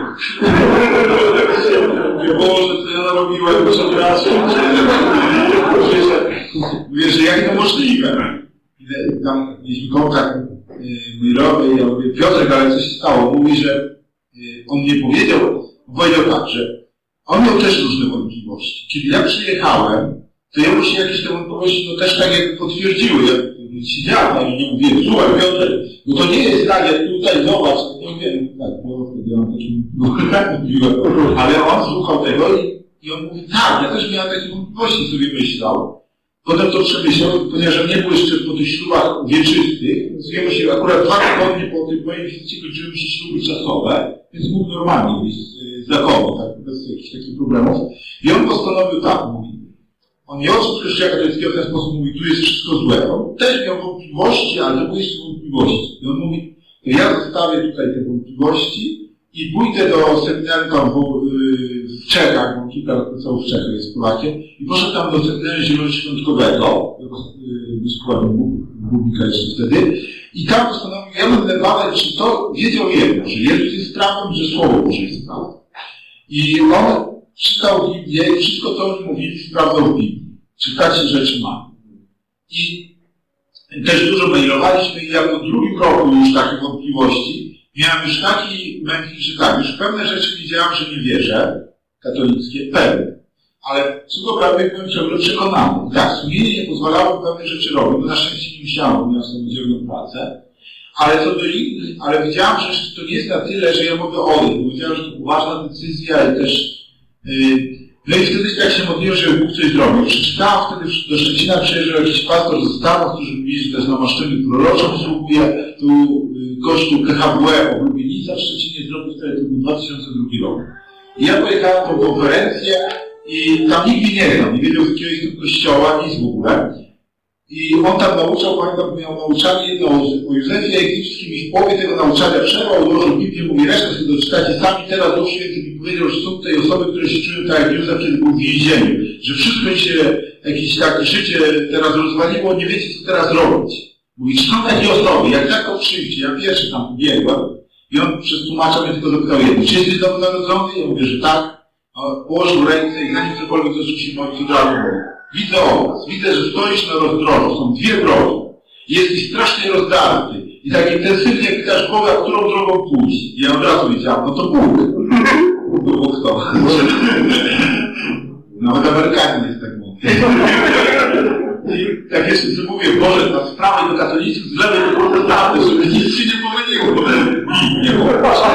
Nie Boże, co ja narobiłem, przepraszam. Mówię, że jak to możliwe? Tam mieliśmy kontakt mój rok i ja mówię, Piotrek, ale co się stało? Mówi, że on mnie powiedział tak, że on miał też różne wątpliwości. Kiedy ja przyjechałem, to ja mu się jakieś te wątpliwości no też tak jakby potwierdziły. Ja siedziałem tam i nie mówię, słuchaj Piotrek, no to nie jest tak, jak tutaj zobacz, nie wiem, tak, bo wtedy on tak mówiłem, ale on słuchał tego i on mówi, tak, ja też miałem takie wątpliwości, sobie myślał. Potem to przemyślał, ponieważ nie był jeszcze po tych ślubach wieczystych, nazwijmy się akurat 2 tygodnie po tym mojej wizycie kończyły się śluby czasowe, więc mógł normalnie być zakonu, tak, bez jakichś takich problemów. I on postanowił tak, mówi, on nie odszedł Kościoła katolickiego w ten sposób, mówi, tu jest wszystko złe. On też miał wątpliwości, ale to były jeszcze wątpliwości. I on mówi, to ja zostawię tutaj te wątpliwości i pójdę do seminarium tam w Czechach, bo kilka lat pracował w Czechach, jest Polakiem, i poszedł tam do seminarium zielonoświątkowego, biskupa Bubika jeszcze wtedy, i tam postanowił, ja będę badać, czy to wiedział jedno, że Jezus jest prawdą, że Słowo Boże jest prawdą. I on czytał Biblię i wszystko to, oni mówili, sprawdzał w Biblii. Czy tacie rzeczy ma. I też dużo mailowaliśmy i ja po drugim roku już takich wątpliwości miałem już taki mętlik, że tak, już pewne rzeczy widziałem, że nie wierzę, katolickie, pewne. Ale co do prawdy byłem ciągle przekonany. I tak, sumienie nie pozwalało pewne rzeczy robić, bo na szczęście nie musiałem, bo miałem samodzielną pracę. Ale co do innych, ale widziałem, że to nie jest na tyle, że ja mogę odejść, bo wiedziałem, że to poważna decyzja i też... No i wtedy tak się modliłem, żeby Bóg coś zrobił. Przeczytałem wtedy, do Szczecina przyjeżdżał jakiś pastor ze Stanów, którzy mówili, że to jest namaszczenie prorocze, przysługuje. Tu kościół KHW w Lubienica w Szczecinie zrobił wtedy, to był 2002 rok. I ja pojechałem na tą konferencję i tam nikt nie znał, nie wiedział z jakiego jest to kościoła, nic w ogóle. I on tam nauczał, pamiętam, miał nauczanie jedno o Józefie Egipskim i w połowie tego nauczania przerwał, odłożył Biblię, mówi, resztę sobie doczytacie sami, teraz Duch Święty mi powiedział, że są tutaj osoby, które się czują tak jak Józef, kiedy był w więzieniu, że wszystko im się, jakieś takie życie teraz rozwaliło, nie wiecie, co teraz robić. Mówi, czy są takie osoby, jak tak to przyjdzie, ja pierwszy tam biegłem i on przez tłumacza mnie tylko zapytał jedno, czy jesteś nowonarodzony? Ja mówię, że tak. Położył ręce i zanim cokolwiek zaczął się modlić, od razu mówił. Widzę obraz, widzę, że stoisz na rozdrożu, są dwie drogi. Jesteś strasznie rozdarty. I tak intensywnie pytasz Boga, którą drogą pójść. I ja od razu wiedziałem, no to Bóg. Bóg kto? Nawet Amerykanie jest tak mądry. I tak jeszcze co mówię, Boże, z prawej do katolików, z lewej do protestantów, żeby nic się nie pomyliło. Nie było.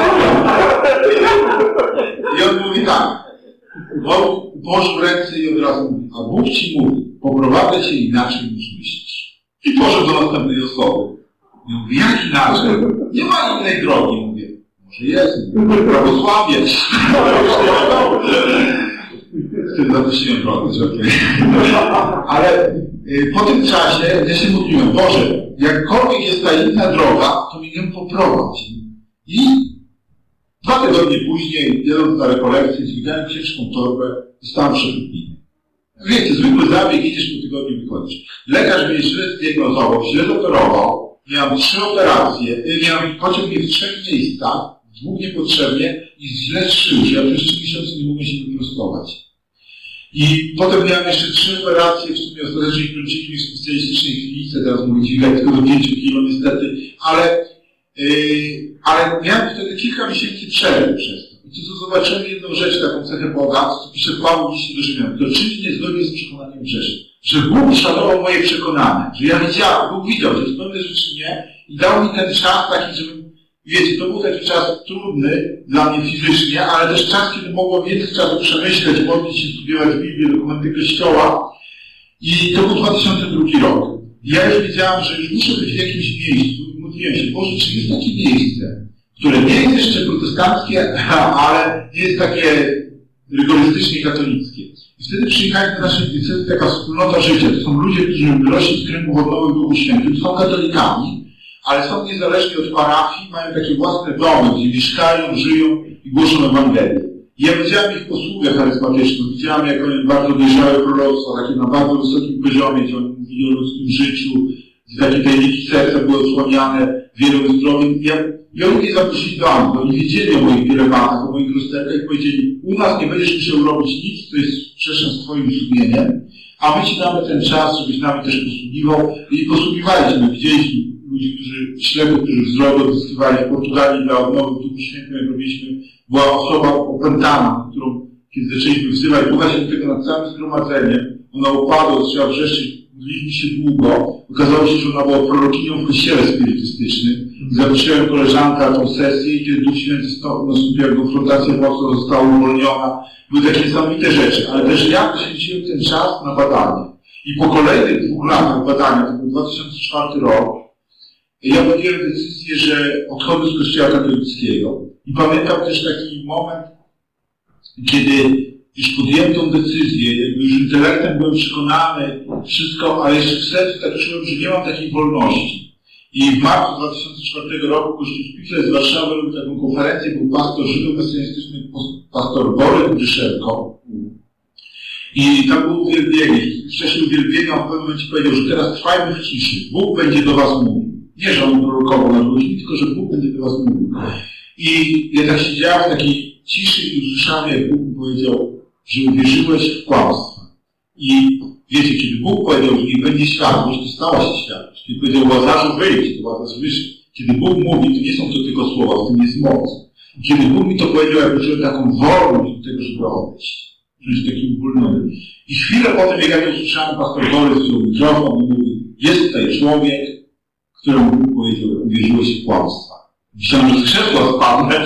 I on mówi tak. Położył ręce i od razu mówi, a Bóg ci mówi, poprowadzę cię inaczej niż myślisz. I poszedł do następnej osoby. I mówi, jak inaczej? Nie ma innej drogi. Mówię, może jest, prawosławie. Wtedy zaprosiłem drogę, że okej. Ale po tym czasie ja się modliłem, Boże, jakkolwiek jest ta inna droga, to mnie ją poprowadź. I 2 tygodnie później, jadąc na rekolekcję, dźwigałem ciężką torbę, zostałem przewodnikiem. Wiecie, zwykły zabieg, idziesz po tygodniu, wychodzisz. Lekarz mnie źle zdiagnozował, źle operował, miałem 3 operacje, miałem pociąg mnie w 3 miejscach, w 2 niepotrzebnie i źle szył, że ja przez 3 miesiące nie mogłem się wyprostować. I potem miałem jeszcze 3 operacje, w sumie ostatecznie kończyli w specjalistycznej klinice, teraz mówię dźwigać tylko do 5 kilo niestety, ale miałem wtedy kilka miesięcy przerwy przez to. I to zobaczyłem jedną rzecz, taką cechę Boga, co pisze Paweł liście do Rzymian. To czyni niezgodnie z przekonaniem grzesznym. Że Bóg szanował moje przekonania. Że ja wiedziałem, Bóg widział, że jest pewne rzeczy nie i dał mi ten czas taki, żebym, wiecie, to był taki czas trudny dla mnie fizycznie, ale też czas, kiedy mogłem więcej czasu przemyśleć, modlić się, studiować Biblię, dokumenty Kościoła. I to był 2002 rok. I ja już wiedziałem, że już muszę być w jakimś miejscu. Mówiłem się, Boże, czy jest takie miejsce, które nie jest jeszcze protestanckie, ale nie jest takie rygorystycznie katolickie. I wtedy przyjechałem do naszej diecezji taka wspólnota życia. To są ludzie, którzy wyrośli z kręgu wodnego w Duchu Świętym, są katolikami, ale są niezależni od parafii, mają takie własne domy, gdzie mieszkają, żyją i głoszą Ewangelię. I ja widziałem ich posługę charyzmatyczną, widziałem, jak oni bardzo dojrzałe proroctwa, takie na bardzo wysokim poziomie, gdzie oni mówili o ludzkim życiu, takie tajniki serca były odsłaniane, wielu uzdrowień. I oni mnie zaprosili do Anglii, oni wiedzieli o moich dylematach, o moich rozterkach i powiedzieli, u nas nie będziesz musiał robić nic, co jest sprzeczne z twoim sumieniem, a my ci damy ten czas, żebyś nami też posługiwał. I posługiwaliśmy, widzieliśmy ludzi, którzy ślepych, którzy wzrok odzyskiwali w Portugalii dla odnowy w Duchu Świętym, jak robiliśmy, była osoba opętana, którą, kiedy zaczęliśmy wzywać Ducha Świętego nad całym zgromadzeniem, ona upadła, zaczęła wrzeszczeć. Modliliśmy się długo. Okazało się, że ona była prorokinią w kościele spirytystycznym. Zaprosiłem koleżankę na tą sesję i kiedy Duch Święty nastąpiła konfrontacja mocno, została uwolniona. Były takie niesamowite rzeczy, ale też ja poświęciłem ten czas na badanie. I po kolejnych 2 latach badania, to był 2004 rok, ja podjąłem decyzję, że odchodzę z kościoła katolickiego. I pamiętam też taki moment, kiedy już podjąłem tą decyzję, jakby już intelektem byłem przekonany, wszystko, ale jeszcze w sercu tak czułem, że nie mam takiej wolności. I w marcu 2004 roku Kościół Szpicle z Warszawy robił taką konferencję, był pastor żydowsko-mesjanistyczny, pastor Borek Dyszewko. I tam było uwielbienie. W czasie uwielbienia on w pewnym momencie powiedział, że teraz trwajmy w ciszy. Bóg będzie do was mówił. Nie, że on prorokował na ludzi, tylko że Bóg będzie do was mówił. I ja tak siedziałem w takiej ciszy i usłyszałem, jak Bóg mi powiedział, że uwierzyłeś w kłamstwo. I wiecie, kiedy Bóg powiedział, że nie będzie światłość, to stała się światłość. Kiedy powiedział Łazarzu wyjdź, to Łazarz wyszedł. Kiedy Bóg mówi, to nie są to tylko słowa, w tym jest moc. I kiedy Bóg mi to powiedział, ja poczułem taką wolność do tego, żeby odejść. Że jest taki uwolniony. I chwilę potem, jak ja to usłyszałem, pastor Borys wziął mikrofon i mówi, jest tutaj człowiek, któremu Bóg powiedział, uwierzyłeś w kłamstwa. Myślałem, że z krzesła spadnę.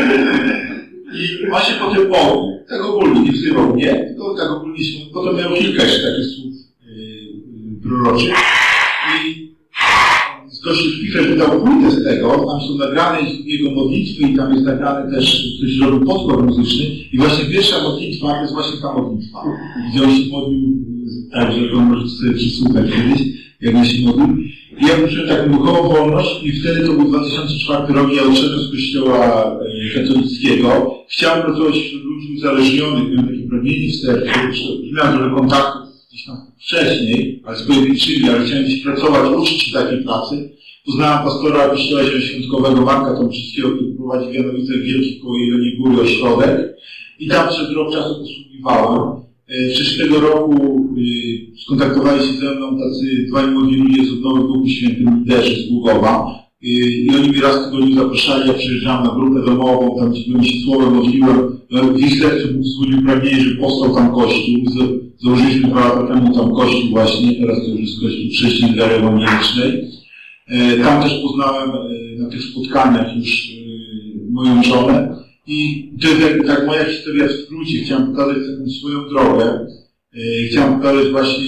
I właśnie potem Bogu. Tak ogólnie nie wzywał mnie, tylko tak ogólnie się... Potem miał kilka jeszcze takich słów proroczych. I Kościół Szpicher wydał płytę z tego, tam są nagrane jego modlitwy i tam jest nagrane też, ktoś robił podkład muzyczny i właśnie pierwsza modlitwa to jest właśnie ta modlitwa. Gdzie on się modlił, tak, że on może sobie przysłuchać kiedyś, jak on się modlił. I ja poczułem taką duchową wolność i wtedy to był 2004 rok, ja odszedłem z kościoła katolickiego. Chciałem pracować wśród ludzi uzależnionych, miałem takie pragnienie w sercu, miałem trochę kontaktów gdzieś tam wcześniej, ale z pojedynczymi, ale chciałem gdzieś pracować, uczyć się takiej pracy. Poznałem pastora Kościoła Zielonoświątkowego Marka Tomczyckiego, który prowadzi w Janowicach Wielkich koło Jeleniej Góry ośrodek. I tam przez rok czasu posługiwałem. Przecież tego roku skontaktowali się ze mną tacy dwaj młodzi ludzie z odnowy Duchu Świętym, liderzy z Głogowa. I oni mi raz w tygodniu zapraszali, ja przyjeżdżałem na grupę domową, tam się słowem modliłem. W ich sercu Bóg wzbudził pragnienie, żeby powstał tam kościół. Założyliśmy 2 lata temu tam kościół właśnie, teraz to już jest kościół chrześcijan wiary ewangelicznej. Tam też poznałem na tych spotkaniach już moją żonę. I to jest tak moja historia w skrócie. Chciałem pokazać taką swoją drogę. Chciałem pokazać właśnie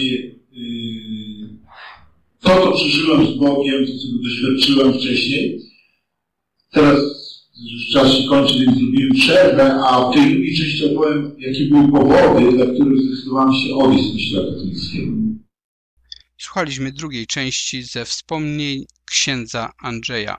to, co przeżyłem z Bogiem, to, co doświadczyłem wcześniej. Teraz już czas się kończy, więc zrobiłem przerwę, a w tej drugiej części opowiem, jakie były powody, dla których zdecydowałem się odejść z Kościoła katolickiego. Słuchaliśmy drugiej części ze wspomnień księdza Andrzeja.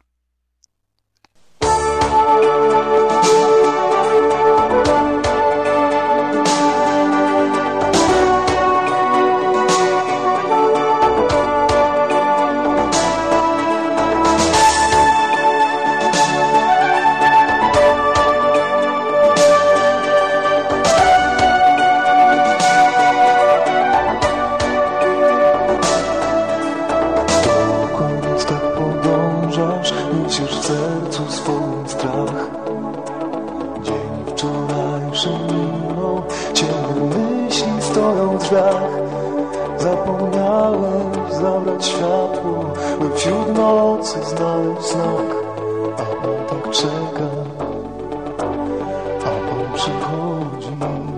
Zapomniałeś zabrać światło, by wśród nocy znaleźć znak. A Pan tak czeka, a Pan przychodzi.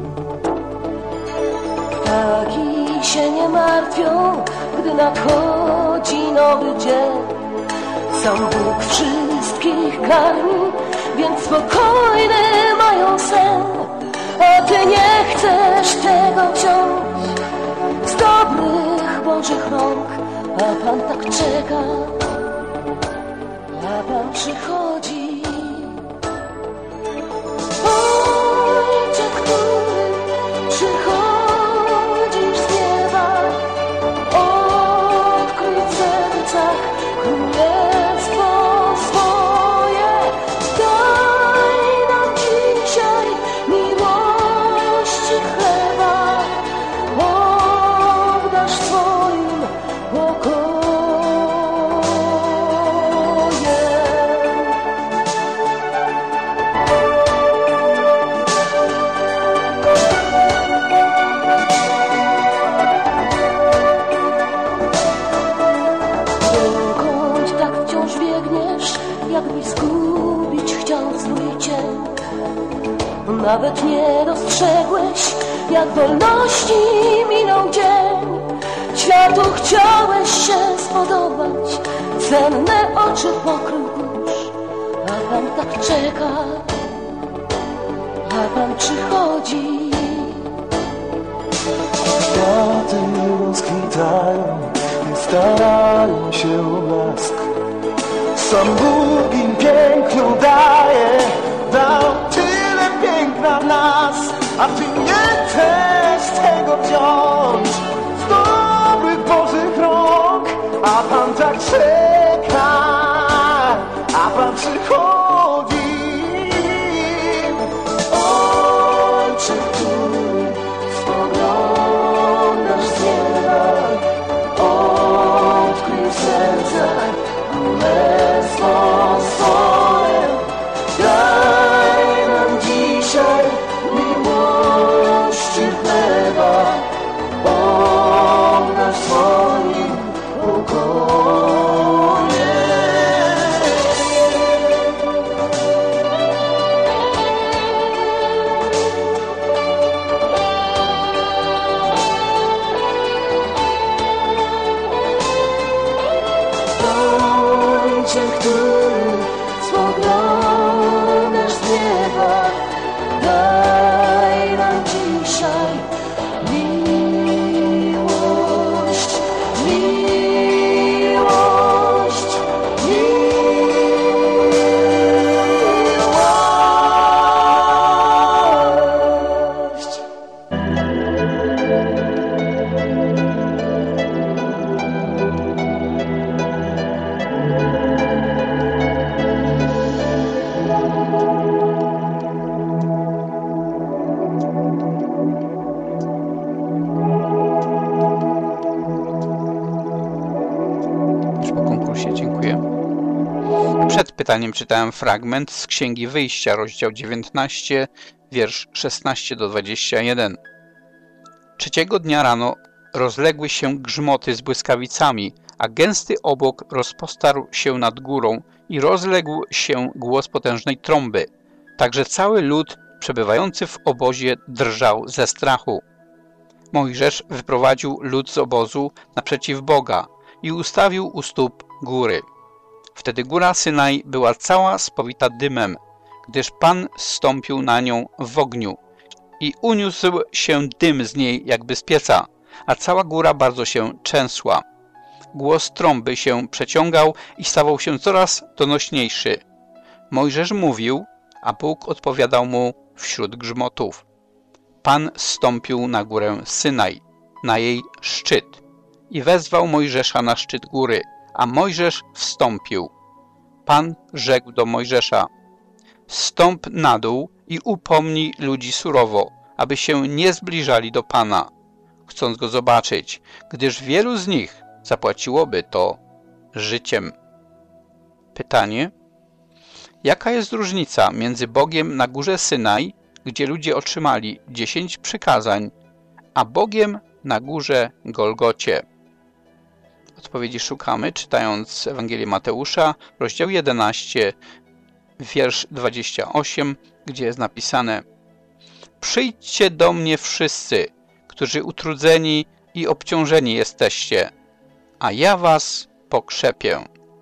Ptaki się nie martwią, gdy nadchodzi nowy dzień. Sam Bóg wszystkich karmi, więc spokojny mają sen. A ty nie chcesz tego wziąć z dobrych Bożych rąk, a Pan tak czeka, a Pan przychodzi. Ojcze, który przychodzisz z nieba, odkryj w sercach królestwo swoje. Daj nam dzisiaj miłości chleba, obdarz swoim pokojem. Dokąd tak wciąż biegniesz, jakbyś zgubić chciał swój cień? Nawet nie dostrzegłeś, jak wolności minął dzień. Światu chciałeś się spodobać, cenne oczy pokrył kurz, a Pan tak czeka, a Pan przychodzi. Kwiaty rozkwitają, nie starają się o blask. Sam Bóg im piękno daje, dał tyle piękna w nas, a ty nie chcesz tego wziąć z dobrych Bożych rąk. A Pan tak czeka, a Pan przychodzi. Ojcze, który spoglądasz z nieba, odkryj w sercach królestwo swoje. Daj nam dzisiaj miłości chleba, obdarz swoim pokojem. pytaniem czytałem fragment z Księgi Wyjścia, rozdział 19, wiersz 16 do 21. Trzeciego dnia rano rozległy się grzmoty z błyskawicami, a gęsty obłok rozpostarł się nad górą i rozległ się głos potężnej trąby. Także cały lud przebywający w obozie drżał ze strachu. Mojżesz wyprowadził lud z obozu naprzeciw Boga i ustawił u stóp góry. Wtedy góra Synaj była cała spowita dymem, gdyż Pan zstąpił na nią w ogniu i uniósł się dym z niej jakby z pieca, a cała góra bardzo się trzęsła. Głos trąby się przeciągał i stawał się coraz donośniejszy. Mojżesz mówił, a Bóg odpowiadał mu wśród grzmotów. Pan zstąpił na górę Synaj, na jej szczyt i wezwał Mojżesza na szczyt góry, a Mojżesz wstąpił. Pan rzekł do Mojżesza: Zstąp na dół i upomnij ludzi surowo, aby się nie zbliżali do Pana, chcąc Go zobaczyć, gdyż wielu z nich zapłaciłoby to życiem. Pytanie: jaka jest różnica między Bogiem na górze Synaj, gdzie ludzie otrzymali 10 przykazań, a Bogiem na górze Golgocie? Odpowiedzi szukamy, czytając Ewangelię Mateusza, rozdział 11, wiersz 28, gdzie jest napisane: Przyjdźcie do mnie wszyscy, którzy utrudzeni i obciążeni jesteście, a ja was pokrzepię.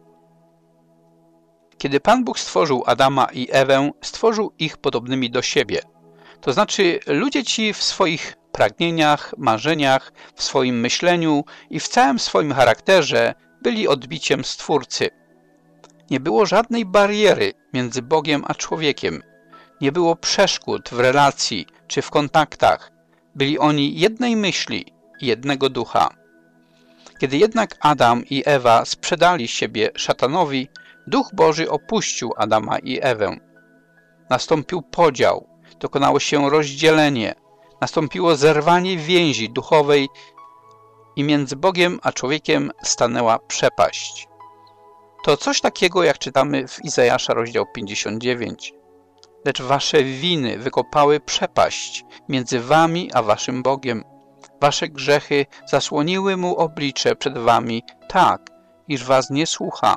Kiedy Pan Bóg stworzył Adama i Ewę, stworzył ich podobnymi do siebie. To znaczy ludzie ci w swoich pragnieniach, marzeniach, w swoim myśleniu i w całym swoim charakterze byli odbiciem Stwórcy. Nie było żadnej bariery między Bogiem a człowiekiem. Nie było przeszkód w relacji czy w kontaktach. Byli oni jednej myśli i jednego ducha. Kiedy jednak Adam i Ewa sprzedali siebie szatanowi, Duch Boży opuścił Adama i Ewę. Nastąpił podział, dokonało się rozdzielenie, nastąpiło zerwanie więzi duchowej i między Bogiem a człowiekiem stanęła przepaść. To coś takiego, jak czytamy w Izajasza, rozdział 59. Lecz wasze winy wykopały przepaść między wami a waszym Bogiem. Wasze grzechy zasłoniły mu oblicze przed wami tak, iż was nie słucha.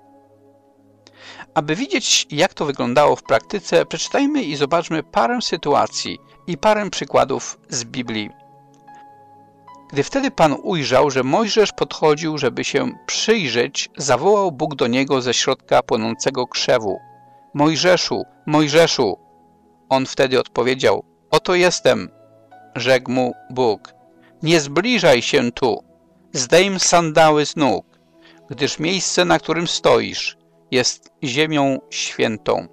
Aby widzieć, jak to wyglądało w praktyce, przeczytajmy i zobaczmy parę sytuacji i parę przykładów z Biblii. Gdy wtedy Pan ujrzał, że Mojżesz podchodził, żeby się przyjrzeć, zawołał Bóg do niego ze środka płonącego krzewu: Mojżeszu, Mojżeszu! On wtedy odpowiedział: Oto jestem. Rzekł mu Bóg: Nie zbliżaj się tu, zdejm sandały z nóg, gdyż miejsce, na którym stoisz, jest ziemią świętą.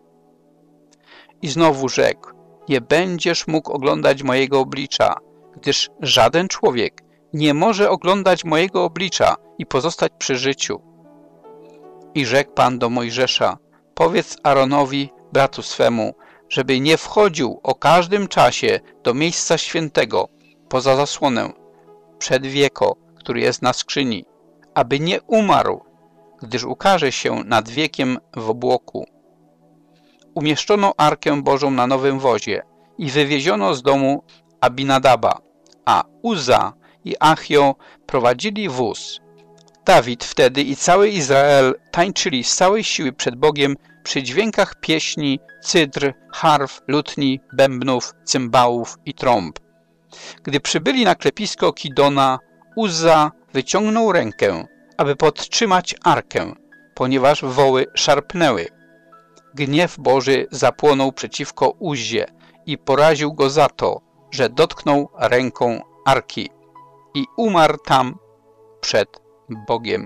I znowu rzekł: Nie będziesz mógł oglądać mojego oblicza, gdyż żaden człowiek nie może oglądać mojego oblicza i pozostać przy życiu. I rzekł Pan do Mojżesza: Powiedz Aaronowi, bratu swemu, żeby nie wchodził o każdym czasie do miejsca świętego poza zasłonę, przed wieko, który jest na skrzyni, aby nie umarł, gdyż ukaże się nad wiekiem w obłoku. Umieszczono Arkę Bożą na nowym wozie i wywieziono z domu Abinadaba, a Uza i Achio prowadzili wóz. Dawid wtedy i cały Izrael tańczyli z całej siły przed Bogiem przy dźwiękach pieśni, cydr, harf, lutni, bębnów, cymbałów i trąb. Gdy przybyli na klepisko Kidona, Uzza wyciągnął rękę, aby podtrzymać Arkę, ponieważ woły szarpnęły. Gniew Boży zapłonął przeciwko Uzzie i poraził go za to, że dotknął ręką Arki i umarł tam przed Bogiem.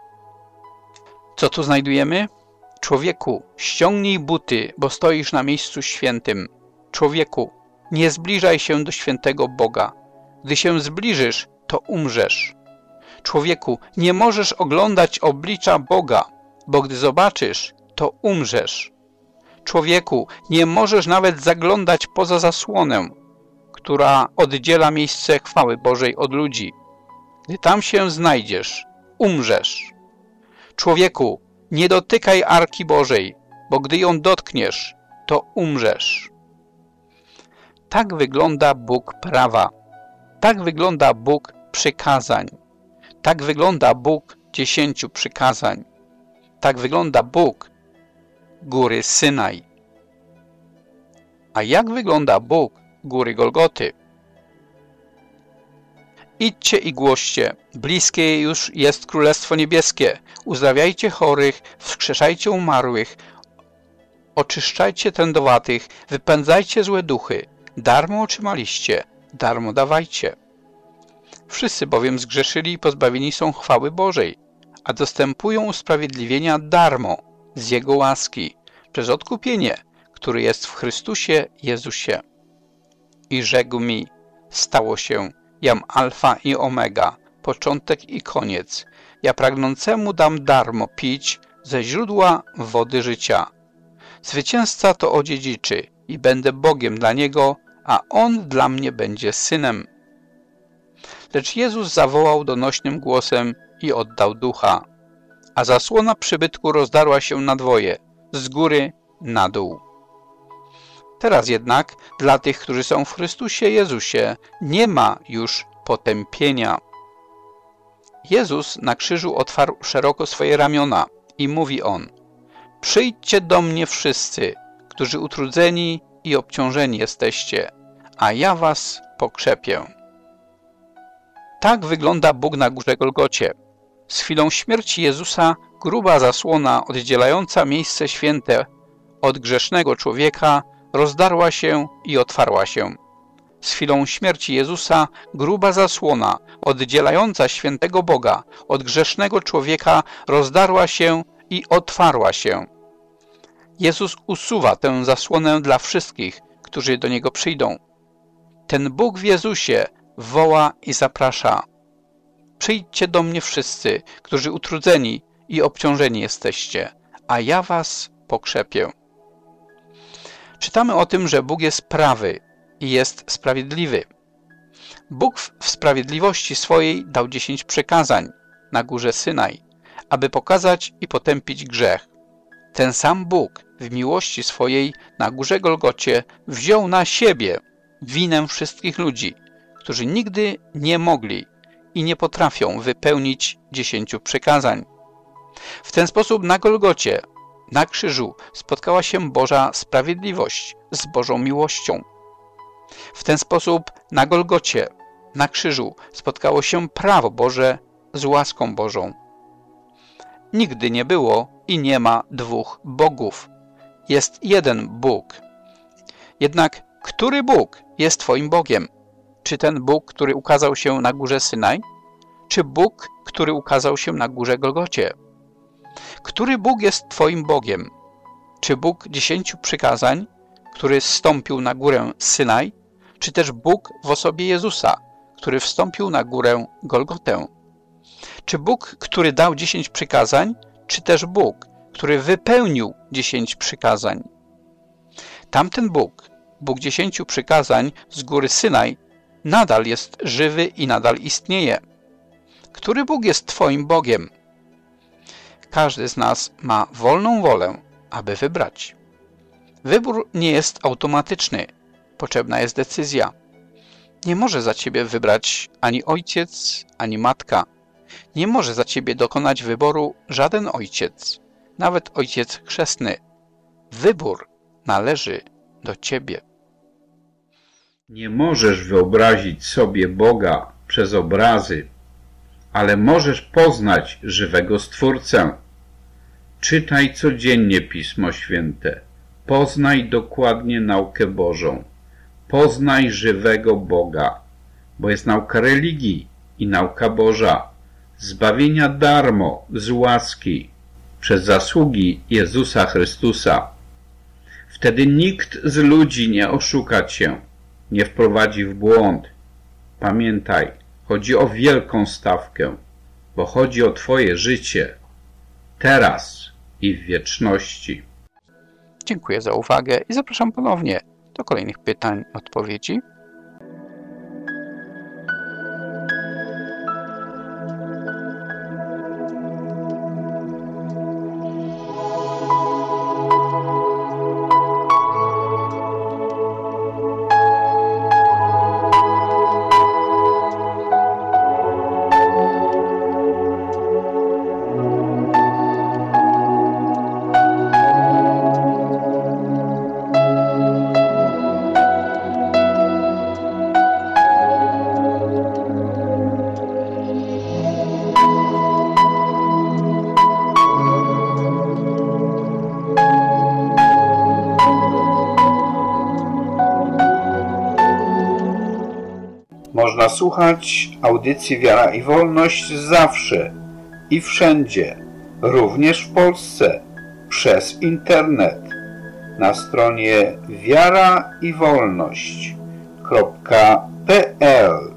Co tu znajdujemy? Człowieku, ściągnij buty, bo stoisz na miejscu świętym. Człowieku, nie zbliżaj się do świętego Boga. Gdy się zbliżysz, to umrzesz. Człowieku, nie możesz oglądać oblicza Boga, bo gdy zobaczysz, to umrzesz. Człowieku, nie możesz nawet zaglądać poza zasłonę, która oddziela miejsce chwały Bożej od ludzi. Gdy tam się znajdziesz, umrzesz. Człowieku, Nie dotykaj Arki Bożej, bo gdy ją dotkniesz, to umrzesz. Tak wygląda Bóg prawa. Tak wygląda Bóg przykazań. Tak wygląda Bóg 10 przykazań. Tak wygląda Bóg góry Synaj. A jak wygląda Bóg góry Golgoty? Idźcie i głoście, bliskie już jest Królestwo Niebieskie. Uzdrawiajcie chorych, wskrzeszajcie umarłych, oczyszczajcie trędowatych, wypędzajcie złe duchy. Darmo otrzymaliście, darmo dawajcie. Wszyscy bowiem zgrzeszyli i pozbawieni są chwały Bożej, a dostępują usprawiedliwienia darmo, z Jego łaski, przez odkupienie, które jest w Chrystusie Jezusie. I rzekł mi, stało się, jam alfa i omega, początek i koniec. Ja pragnącemu dam darmo pić ze źródła wody życia. Zwycięzca to odziedziczy i będę Bogiem dla niego, a on dla mnie będzie synem. Lecz Jezus zawołał donośnym głosem i oddał ducha, a zasłona przybytku rozdarła się na dwoje, z góry na dół. Teraz jednak dla tych, którzy są w Chrystusie Jezusie, nie ma już potępienia. Jezus na krzyżu otwarł szeroko swoje ramiona i mówi On: przyjdźcie do mnie wszyscy, którzy utrudzeni i obciążeni jesteście, a ja was pokrzepię. Tak wygląda Bóg na górze Golgocie. Z chwilą śmierci Jezusa gruba zasłona oddzielająca miejsce święte od grzesznego człowieka rozdarła się i otwarła się. Z chwilą śmierci Jezusa gruba zasłona oddzielająca świętego Boga od grzesznego człowieka rozdarła się i otwarła się. Jezus usuwa tę zasłonę dla wszystkich, którzy do Niego przyjdą. Ten Bóg w Jezusie woła i zaprasza: przyjdźcie do mnie wszyscy, którzy utrudzeni i obciążeni jesteście, a ja was pokrzepię. Czytamy o tym, że Bóg jest prawy i jest sprawiedliwy. Bóg w sprawiedliwości swojej dał 10 przykazań na górze Synaj, aby pokazać i potępić grzech. Ten sam Bóg w miłości swojej na górze Golgocie wziął na siebie winę wszystkich ludzi, którzy nigdy nie mogli i nie potrafią wypełnić 10 przykazań. W ten sposób na Golgocie, na krzyżu, spotkała się Boża sprawiedliwość z Bożą miłością. W ten sposób na Golgocie, na krzyżu, spotkało się prawo Boże z łaską Bożą. Nigdy nie było i nie ma dwóch Bogów. Jest jeden Bóg. Jednak który Bóg jest Twoim Bogiem? Czy ten Bóg, który ukazał się na górze Synaj? Czy Bóg, który ukazał się na górze Golgocie? Który Bóg jest Twoim Bogiem? Czy Bóg 10 przykazań, który zstąpił na górę Synaj? Czy też Bóg w osobie Jezusa, który wstąpił na górę Golgotę? Czy Bóg, który dał 10 przykazań, czy też Bóg, który wypełnił 10 przykazań? Tamten Bóg, Bóg 10 przykazań z góry Synaj, nadal jest żywy i nadal istnieje. Który Bóg jest Twoim Bogiem? Każdy z nas ma wolną wolę, aby wybrać. Wybór nie jest automatyczny. Potrzebna jest decyzja. Nie może za Ciebie wybrać ani ojciec, ani matka. Nie może za Ciebie dokonać wyboru żaden ojciec, nawet ojciec chrzestny. Wybór należy do Ciebie. Nie możesz wyobrazić sobie Boga przez obrazy, ale możesz poznać żywego Stwórcę. Czytaj codziennie Pismo Święte. Poznaj dokładnie naukę Bożą. Poznaj żywego Boga, bo jest nauka religii i nauka Boża, zbawienia darmo, z łaski, przez zasługi Jezusa Chrystusa. Wtedy nikt z ludzi nie oszuka Cię, nie wprowadzi w błąd. Pamiętaj, chodzi o wielką stawkę, bo chodzi o Twoje życie, teraz i w wieczności. Dziękuję za uwagę i zapraszam ponownie do kolejnych pytań i odpowiedzi. Można słuchać audycji Wiara i Wolność zawsze i wszędzie, również w Polsce, przez internet na stronie wiaraiwolność.pl.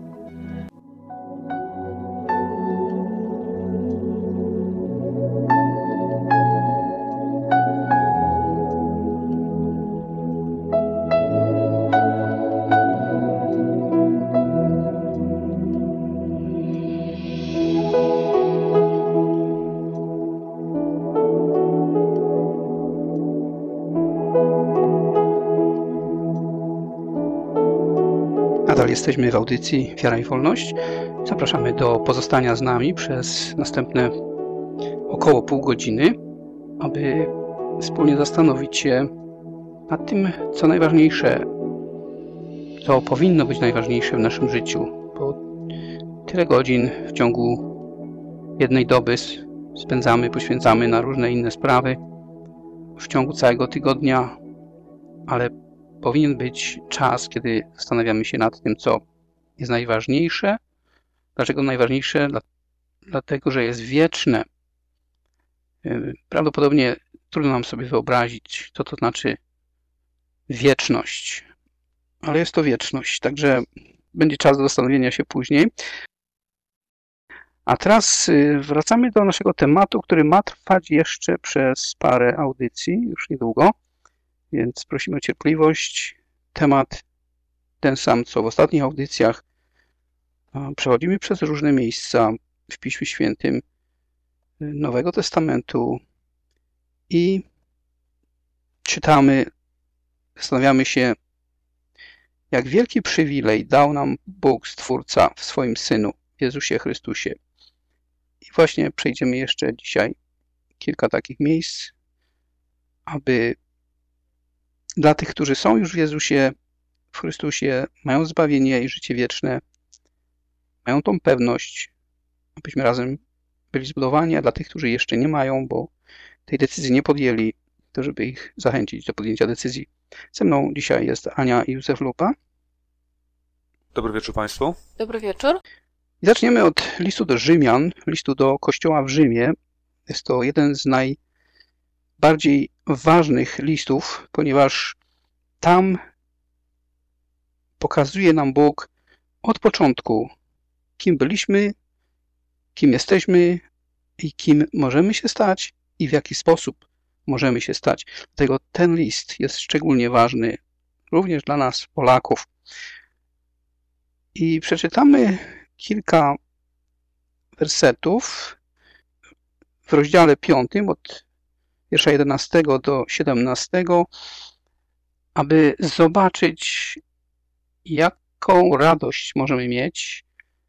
Nadal jesteśmy w audycji Wiara i Wolność. Zapraszamy do pozostania z nami przez następne około pół godziny, aby wspólnie zastanowić się nad tym, co najważniejsze, co powinno być najważniejsze w naszym życiu. Bo tyle godzin w ciągu jednej doby spędzamy, poświęcamy na różne inne sprawy w ciągu całego tygodnia, ale powinien być czas, kiedy zastanawiamy się nad tym, co jest najważniejsze. Dlaczego najważniejsze? Dlatego, że jest wieczne. Prawdopodobnie trudno nam sobie wyobrazić, co to znaczy wieczność. Ale jest to wieczność, także będzie czas do zastanowienia się później. A teraz wracamy do naszego tematu, który ma trwać jeszcze przez parę audycji, już niedługo. Więc prosimy o cierpliwość. Temat ten sam, co w ostatnich audycjach. Przechodzimy przez różne miejsca w Piśmie Świętym Nowego Testamentu i czytamy, zastanawiamy się, jak wielki przywilej dał nam Bóg Stwórca w swoim Synu, Jezusie Chrystusie. I właśnie przejdziemy jeszcze dzisiaj kilka takich miejsc, aby dla tych, którzy są już w Jezusie, w Chrystusie, mają zbawienie i życie wieczne, mają tą pewność, abyśmy razem byli zbudowani, a dla tych, którzy jeszcze nie mają, bo tej decyzji nie podjęli, to żeby ich zachęcić do podjęcia decyzji. Ze mną dzisiaj jest Ania i Józef Lupa. Dobry wieczór Państwu. Dobry wieczór. I zaczniemy od listu do Rzymian, listu do Kościoła w Rzymie. Jest to jeden z najbardziej ważnych listów, ponieważ tam pokazuje nam Bóg od początku, kim byliśmy, kim jesteśmy i kim możemy się stać i w jaki sposób możemy się stać. Dlatego ten list jest szczególnie ważny również dla nas, Polaków. I przeczytamy kilka wersetów w rozdziale 5 od wiersza 11 do 17, aby zobaczyć, jaką radość możemy mieć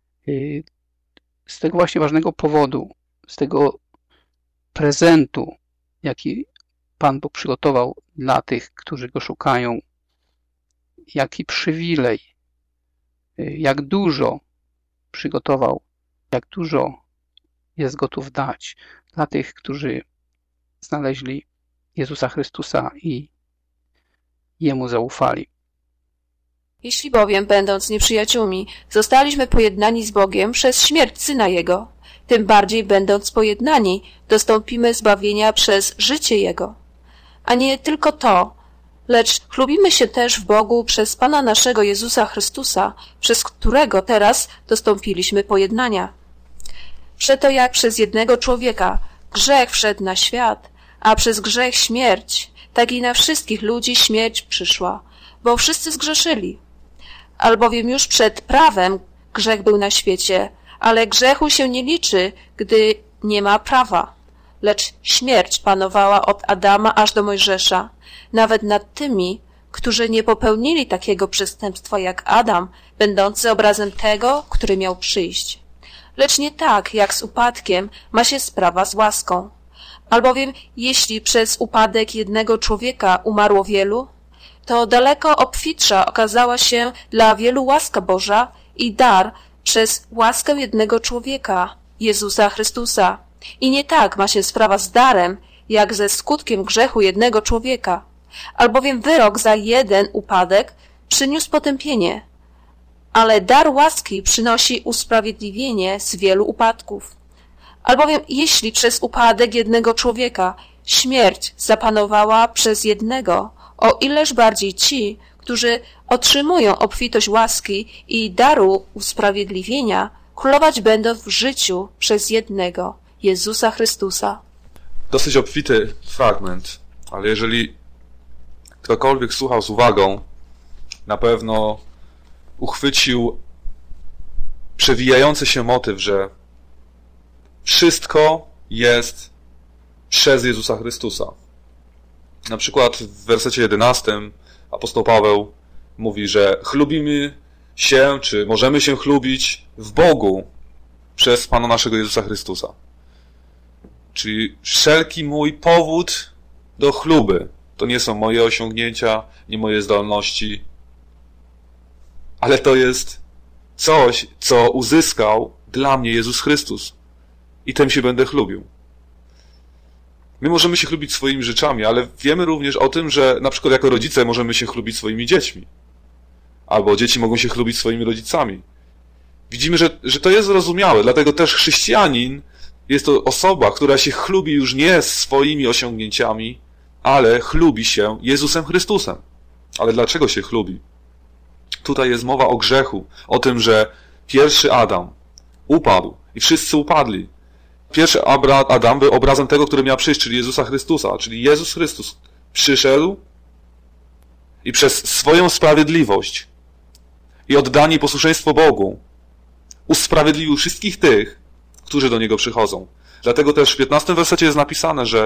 z tego właśnie ważnego powodu, z tego prezentu, jaki Pan Bóg przygotował dla tych, którzy Go szukają. Jaki przywilej, jak dużo przygotował, jak dużo jest gotów dać dla tych, którzy znaleźli Jezusa Chrystusa i Jemu zaufali. Jeśli bowiem, będąc nieprzyjaciółmi, zostaliśmy pojednani z Bogiem przez śmierć Syna Jego, tym bardziej będąc pojednani, dostąpimy zbawienia przez życie Jego. A nie tylko to, lecz chlubimy się też w Bogu przez Pana naszego Jezusa Chrystusa, przez którego teraz dostąpiliśmy pojednania. Przeto jak przez jednego człowieka grzech wszedł na świat, a przez grzech śmierć, tak i na wszystkich ludzi śmierć przyszła, bo wszyscy zgrzeszyli. Albowiem już przed prawem grzech był na świecie, ale grzechu się nie liczy, gdy nie ma prawa. Lecz śmierć panowała od Adama aż do Mojżesza, nawet nad tymi, którzy nie popełnili takiego przestępstwa jak Adam, będący obrazem tego, który miał przyjść. Lecz nie tak, jak z upadkiem ma się sprawa z łaską. Albowiem jeśli przez upadek jednego człowieka umarło wielu, to daleko obfitsza okazała się dla wielu łaska Boża i dar przez łaskę jednego człowieka, Jezusa Chrystusa. I nie tak ma się sprawa z darem, jak ze skutkiem grzechu jednego człowieka. Albowiem wyrok za jeden upadek przyniósł potępienie, ale dar łaski przynosi usprawiedliwienie z wielu upadków. Albowiem jeśli przez upadek jednego człowieka śmierć zapanowała przez jednego, o ileż bardziej ci, którzy otrzymują obfitość łaski i daru usprawiedliwienia, królować będą w życiu przez jednego, Jezusa Chrystusa. Dosyć obfity fragment, ale jeżeli ktokolwiek słuchał z uwagą, na pewno uchwycił przewijający się motyw, że wszystko jest przez Jezusa Chrystusa. Na przykład w wersecie 11 apostoł Paweł mówi, że chlubimy się, czy możemy się chlubić w Bogu przez Pana naszego Jezusa Chrystusa. Czyli wszelki mój powód do chluby to nie są moje osiągnięcia, nie moje zdolności, ale to jest coś, co uzyskał dla mnie Jezus Chrystus. I tym się będę chlubił. My możemy się chlubić swoimi rzeczami, ale wiemy również o tym, że na przykład jako rodzice możemy się chlubić swoimi dziećmi. Albo dzieci mogą się chlubić swoimi rodzicami. Widzimy, że to jest zrozumiałe, dlatego też chrześcijanin jest to osoba, która się chlubi już nie swoimi osiągnięciami, ale chlubi się Jezusem Chrystusem. Ale dlaczego się chlubi? Tutaj jest mowa o grzechu, o tym, że pierwszy Adam upadł i wszyscy upadli. Pierwszy Adam był obrazem tego, który miał przyjść, czyli Jezusa Chrystusa. Czyli Jezus Chrystus przyszedł i przez swoją sprawiedliwość i oddanie i posłuszeństwo Bogu usprawiedliwił wszystkich tych, którzy do Niego przychodzą. Dlatego też w 15 wersecie jest napisane, że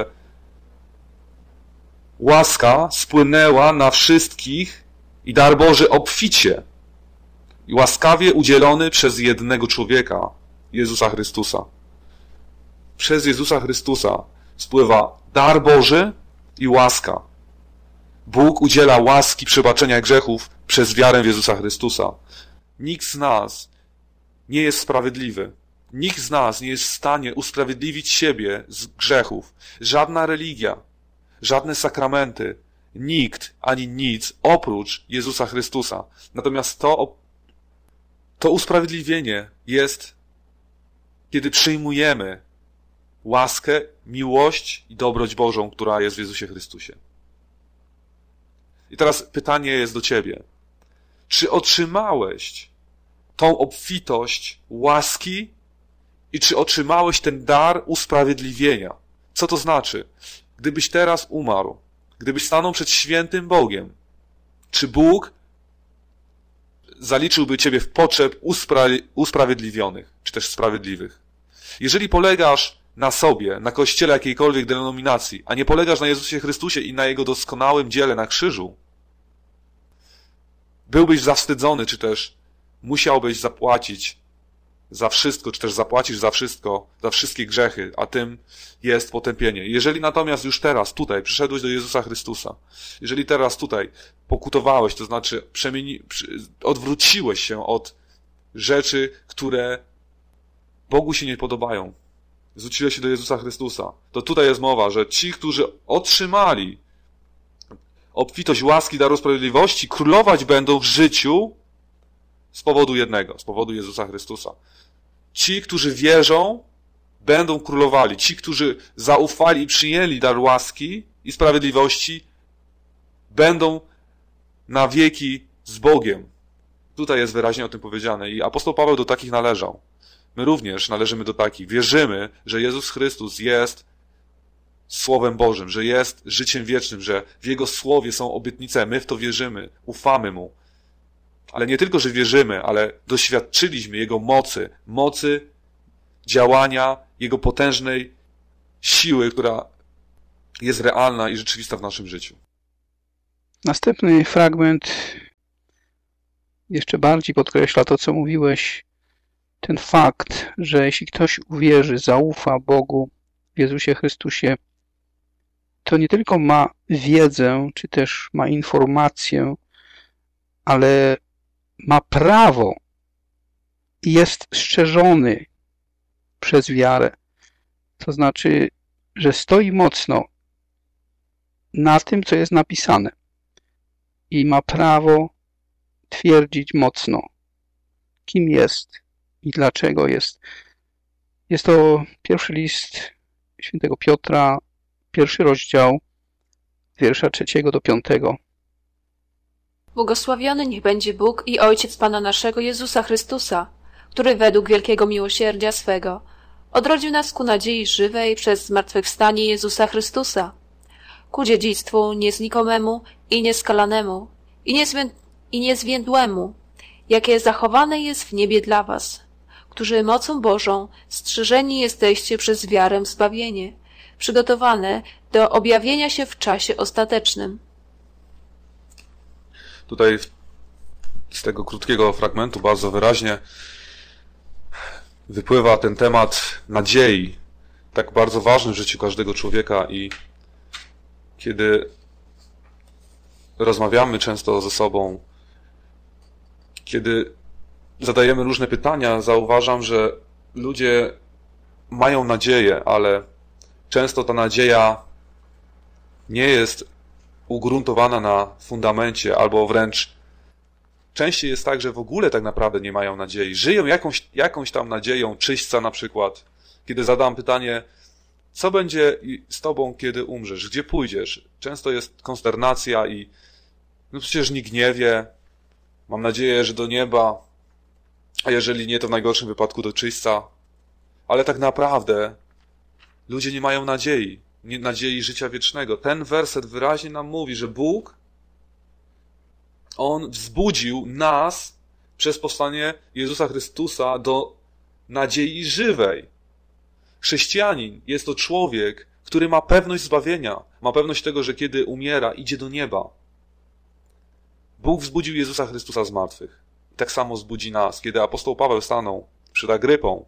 łaska spłynęła na wszystkich i dar Boży obficie i łaskawie udzielony przez jednego człowieka, Jezusa Chrystusa. Przez Jezusa Chrystusa spływa dar Boży i łaska. Bóg udziela łaski przebaczenia grzechów przez wiarę w Jezusa Chrystusa. Nikt z nas nie jest sprawiedliwy. Nikt z nas nie jest w stanie usprawiedliwić siebie z grzechów. Żadna religia, żadne sakramenty, nikt ani nic oprócz Jezusa Chrystusa. Natomiast to usprawiedliwienie jest, kiedy przyjmujemy łaskę, miłość i dobroć Bożą, która jest w Jezusie Chrystusie. I teraz pytanie jest do ciebie. Czy otrzymałeś tą obfitość łaski i czy otrzymałeś ten dar usprawiedliwienia? Co to znaczy? Gdybyś teraz umarł, gdybyś stanął przed świętym Bogiem, czy Bóg zaliczyłby ciebie w poczet usprawiedliwionych, czy też sprawiedliwych? Jeżeli polegasz na sobie, na Kościele jakiejkolwiek denominacji, a nie polegasz na Jezusie Chrystusie i na Jego doskonałym dziele na krzyżu, byłbyś zawstydzony, czy też musiałbyś zapłacić za wszystko, czy też zapłacisz za wszystko, za wszystkie grzechy, a tym jest potępienie. Jeżeli natomiast już teraz tutaj przyszedłeś do Jezusa Chrystusa, jeżeli teraz tutaj pokutowałeś, to znaczy odwróciłeś się od rzeczy, które Bogu się nie podobają, zwróciłeś się do Jezusa Chrystusa, to tutaj jest mowa, że ci, którzy otrzymali obfitość łaski, daru sprawiedliwości, królować będą w życiu z powodu jednego, z powodu Jezusa Chrystusa. Ci, którzy wierzą, będą królowali. Ci, którzy zaufali i przyjęli dar łaski i sprawiedliwości, będą na wieki z Bogiem. Tutaj jest wyraźnie o tym powiedziane i apostoł Paweł do takich należał. My również należymy do takich. Wierzymy, że Jezus Chrystus jest Słowem Bożym, że jest życiem wiecznym, że w Jego Słowie są obietnice. My w to wierzymy, ufamy Mu. Ale nie tylko, że wierzymy, ale doświadczyliśmy Jego mocy działania, Jego potężnej siły, która jest realna i rzeczywista w naszym życiu. Następny fragment jeszcze bardziej podkreśla to, co mówiłeś. Ten fakt, że jeśli ktoś uwierzy, zaufa Bogu w Jezusie Chrystusie, to nie tylko ma wiedzę, czy też ma informację, ale ma prawo i jest strzeżony przez wiarę. To znaczy, że stoi mocno na tym, co jest napisane i ma prawo twierdzić mocno, kim jest i dlaczego jest. Jest to pierwszy list świętego Piotra, 1 rozdział, wiersza 3 do 5. Błogosławiony niech będzie Bóg i Ojciec Pana naszego Jezusa Chrystusa, który według wielkiego miłosierdzia swego odrodził nas ku nadziei żywej przez zmartwychwstanie Jezusa Chrystusa, ku dziedzictwu nieznikomemu i nieskalanemu i niezwiędłemu, jakie zachowane jest w niebie dla was, którzy mocą Bożą strzeżeni jesteście przez wiarę w zbawienie, przygotowane do objawienia się w czasie ostatecznym. Tutaj z tego krótkiego fragmentu bardzo wyraźnie wypływa ten temat nadziei, tak bardzo ważny w życiu każdego człowieka, i kiedy rozmawiamy często ze sobą, kiedy zadajemy różne pytania, zauważam, że ludzie mają nadzieję, ale często ta nadzieja nie jest ugruntowana na fundamencie, albo wręcz częściej jest tak, że w ogóle tak naprawdę nie mają nadziei. Żyją jakąś tam nadzieją, czyśćca na przykład. Kiedy zadam pytanie, co będzie z tobą, kiedy umrzesz? Gdzie pójdziesz? Często jest konsternacja i no przecież nikt nie wie. Mam nadzieję, że do nieba, a jeżeli nie, to w najgorszym wypadku do czyśćca. Ale tak naprawdę ludzie nie mają nadziei. Nadziei życia wiecznego. Ten werset wyraźnie nam mówi, że Bóg, On wzbudził nas przez powstanie Jezusa Chrystusa do nadziei żywej. Chrześcijanin jest to człowiek, który ma pewność zbawienia, ma pewność tego, że kiedy umiera, idzie do nieba. Bóg wzbudził Jezusa Chrystusa z martwych. Tak samo wzbudzi nas. Kiedy apostoł Paweł stanął przed Agrypą,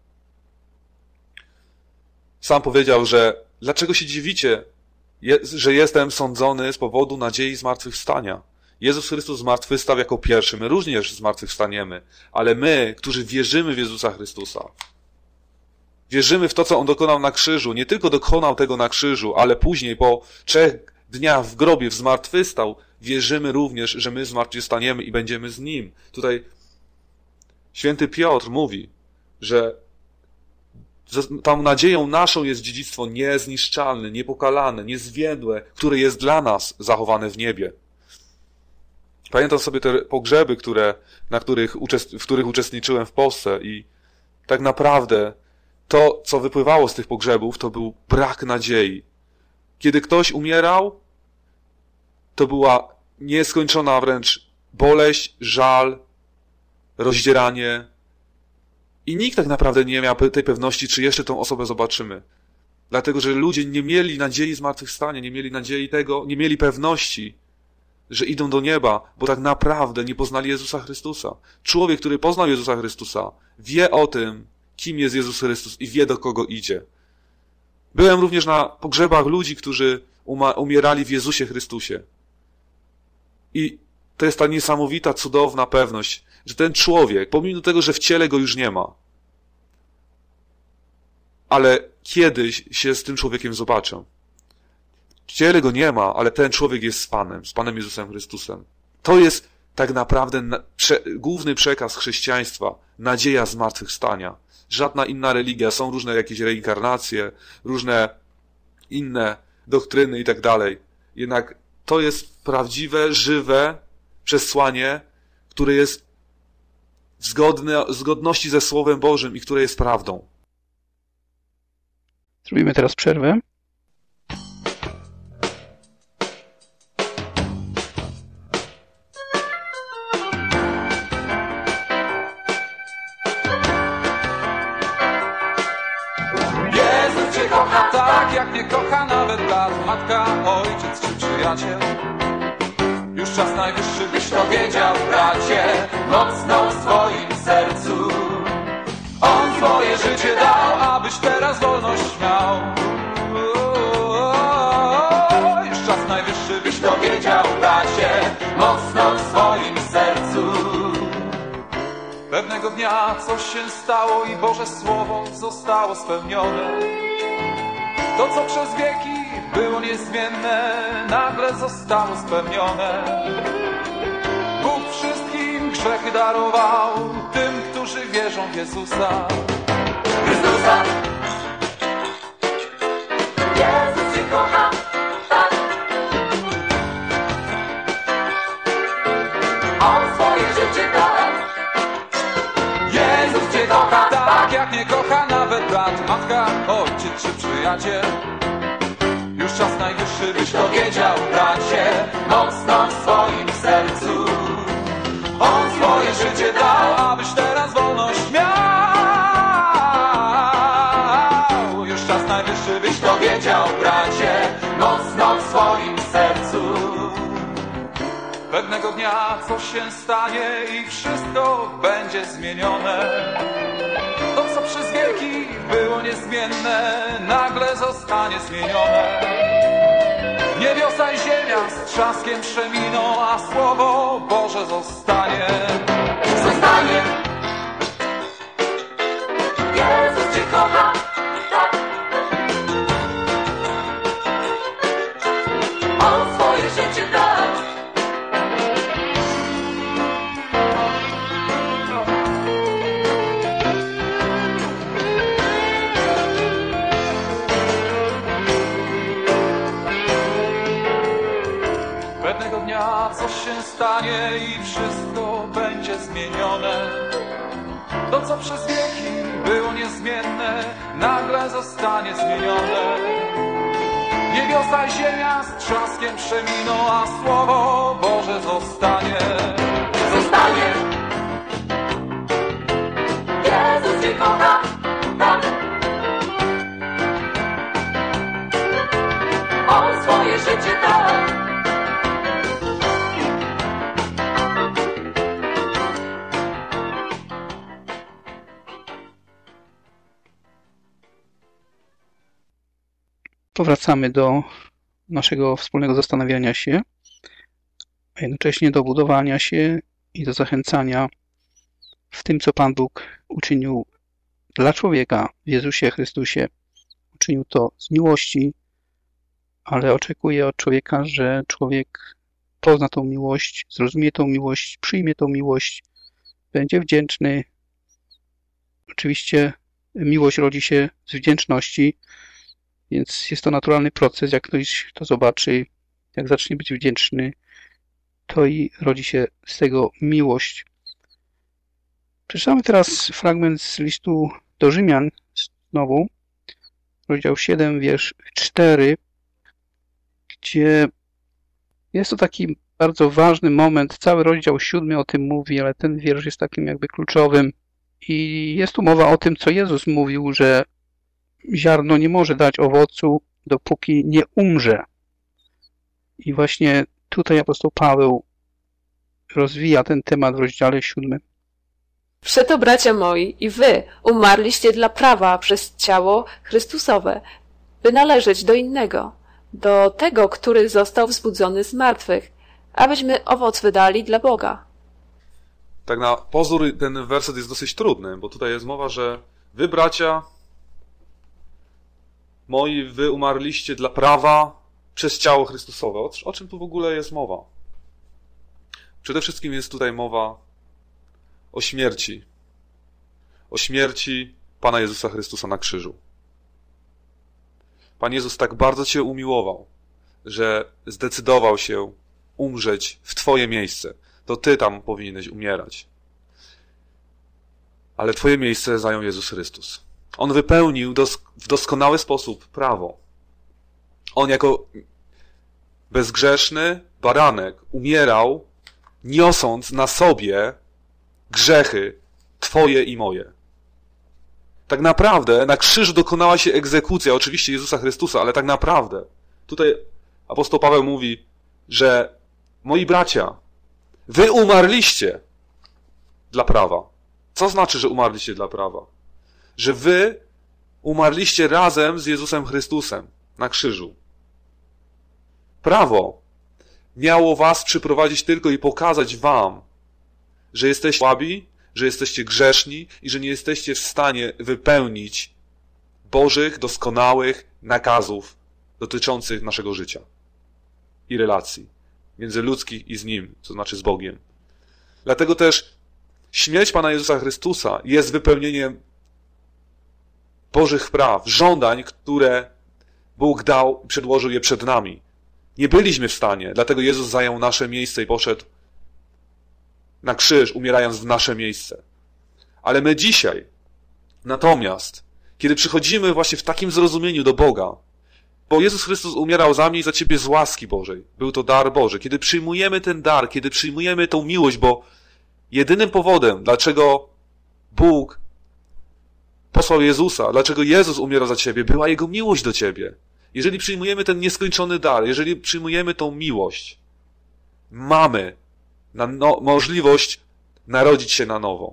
sam powiedział, że dlaczego się dziwicie, że jestem sądzony z powodu nadziei zmartwychwstania. Jezus Chrystus zmartwychwstał jako pierwszy. My również zmartwychwstaniemy. Ale my, którzy wierzymy w Jezusa Chrystusa, wierzymy w to, co On dokonał na krzyżu. Nie tylko dokonał tego na krzyżu, ale później po 3 dniach w grobie zmartwychwstał. Wierzymy również, że my zmartwychwstaniemy i będziemy z Nim. Tutaj święty Piotr mówi, że tą nadzieją naszą jest dziedzictwo niezniszczalne, niepokalane, niezwiędłe, które jest dla nas zachowane w niebie. Pamiętam sobie te pogrzeby, w których uczestniczyłem w Polsce, i tak naprawdę to, co wypływało z tych pogrzebów, to był brak nadziei. Kiedy ktoś umierał, to była nieskończona wręcz boleść, żal, rozdzieranie. I nikt tak naprawdę nie miał tej pewności, czy jeszcze tą osobę zobaczymy. Dlatego, że ludzie nie mieli nadziei zmartwychwstania, nie mieli nadziei tego, nie mieli pewności, że idą do nieba, bo tak naprawdę nie poznali Jezusa Chrystusa. Człowiek, który poznał Jezusa Chrystusa, wie o tym, kim jest Jezus Chrystus i wie, do kogo idzie. Byłem również na pogrzebach ludzi, którzy umierali w Jezusie Chrystusie. I to jest ta niesamowita, cudowna pewność, że ten człowiek, pomimo tego, że w ciele go już nie ma, ale kiedyś się z tym człowiekiem zobaczę. W ciele go nie ma, ale ten człowiek jest z Panem Jezusem Chrystusem. To jest tak naprawdę główny przekaz chrześcijaństwa, nadzieja zmartwychwstania. Żadna inna religia, są różne jakieś reinkarnacje, różne inne doktryny i tak dalej. Jednak to jest prawdziwe, żywe przesłanie, które jest w zgodności ze Słowem Bożym i które jest prawdą. Zrobimy teraz przerwę. Jezus Cię kocha tak, jak nie kocha nawet brat, matka, ojciec czy przyjaciel. Już czas najwyższy, byś to wiedział, bracie, mocno w swoim sercu. On swoje życie dał, abyś teraz wolność miał. Już czas najwyższy, byś to wiedział, bracie, mocno w swoim sercu. Pewnego dnia coś się stało i Boże Słowo zostało spełnione. To, co przez wieki było niezmienne, nagle zostało spełnione. Bóg wszystkim grzechy darował tym, którzy wierzą w Jezusa. Chrystusa. Jezus Cię kocha, tak. On swoje życie dał. Jezus Cię kocha, tak jak nie kocha nawet brat, matka, ojciec czy przyjaciel. Już czas najwyższy, byś to wiedział, bracie, mocno w swoim sercu. On swoje życie dał, abyś teraz wolność miał. Już czas najwyższy, byś to wiedział, bracie, mocno w swoim sercu. Pewnego dnia coś się stanie i wszystko będzie zmienione. To, co przez wieki było niezmienne, nagle zostanie zmienione. Niebiosa i ziemia z trzaskiem przeminą, a Słowo Boże zostanie. Zostanie. Jezus Cię kocha, tak. On swoje życie dał. Pewnego dnia coś się stanie i wszystko będzie zmienione. To, co przez wieki było niezmienne, nagle zostanie zmienione. Niebiosa i ziemia z trzaskiem przeminą, a Słowo Boże zostanie. Zostanie. Jezus Cię kocha, tak. On swoje życie dał. Powracamy do naszego wspólnego zastanawiania się, a jednocześnie do budowania się i do zachęcania w tym, co Pan Bóg uczynił dla człowieka w Jezusie Chrystusie. Uczynił to z miłości, ale oczekuje od człowieka, że człowiek pozna tą miłość, zrozumie tą miłość, przyjmie tą miłość, będzie wdzięczny. Oczywiście miłość rodzi się z wdzięczności, więc jest to naturalny proces. Jak ktoś to zobaczy, jak zacznie być wdzięczny, to i rodzi się z tego miłość. Przeczytamy teraz fragment z listu do Rzymian, znowu, rozdział 7, wiersz 4, gdzie jest to taki bardzo ważny moment. Cały rozdział 7 o tym mówi, ale ten wiersz jest takim jakby kluczowym. I jest tu mowa o tym, co Jezus mówił, że ziarno nie może dać owocu, dopóki nie umrze. I właśnie tutaj apostoł Paweł rozwija ten temat w rozdziale 7. Przeto, bracia moi, i wy umarliście dla prawa przez ciało Chrystusowe, by należeć do innego, do tego, który został wzbudzony z martwych, abyśmy owoc wydali dla Boga. Tak na pozór ten werset jest dosyć trudny, bo tutaj jest mowa, że wy, bracia moi, wy umarliście dla prawa przez ciało Chrystusowe. O czym tu w ogóle jest mowa? Przede wszystkim jest tutaj mowa o śmierci. O śmierci Pana Jezusa Chrystusa na krzyżu. Pan Jezus tak bardzo Cię umiłował, że zdecydował się umrzeć w Twoje miejsce. To Ty tam powinieneś umierać. Ale Twoje miejsce zajął Jezus Chrystus. On wypełnił w doskonały sposób prawo. On jako bezgrzeszny baranek umierał, niosąc na sobie grzechy Twoje i moje. Tak naprawdę na krzyżu dokonała się egzekucja, oczywiście Jezusa Chrystusa, ale tak naprawdę tutaj apostoł Paweł mówi, że moi bracia, wy umarliście dla prawa. Co znaczy, że umarliście dla prawa? Że wy umarliście razem z Jezusem Chrystusem na krzyżu. Prawo miało was przyprowadzić tylko i pokazać wam, że jesteście słabi, że jesteście grzeszni i że nie jesteście w stanie wypełnić Bożych, doskonałych nakazów dotyczących naszego życia i relacji międzyludzkich i z Nim, to znaczy z Bogiem. Dlatego też śmierć Pana Jezusa Chrystusa jest wypełnieniem Bożych praw, żądań, które Bóg dał i przedłożył je przed nami. Nie byliśmy w stanie, dlatego Jezus zajął nasze miejsce i poszedł na krzyż, umierając w nasze miejsce. Ale my dzisiaj, natomiast, kiedy przychodzimy właśnie w takim zrozumieniu do Boga, bo Jezus Chrystus umierał za mnie i za ciebie z łaski Bożej. Był to dar Boży. Kiedy przyjmujemy ten dar, kiedy przyjmujemy tą miłość, bo jedynym powodem, dlaczego Bóg posłał Jezusa, dlaczego Jezus umierał za ciebie, była Jego miłość do ciebie. Jeżeli przyjmujemy ten nieskończony dar, jeżeli przyjmujemy tą miłość, mamy możliwość narodzić się na nowo.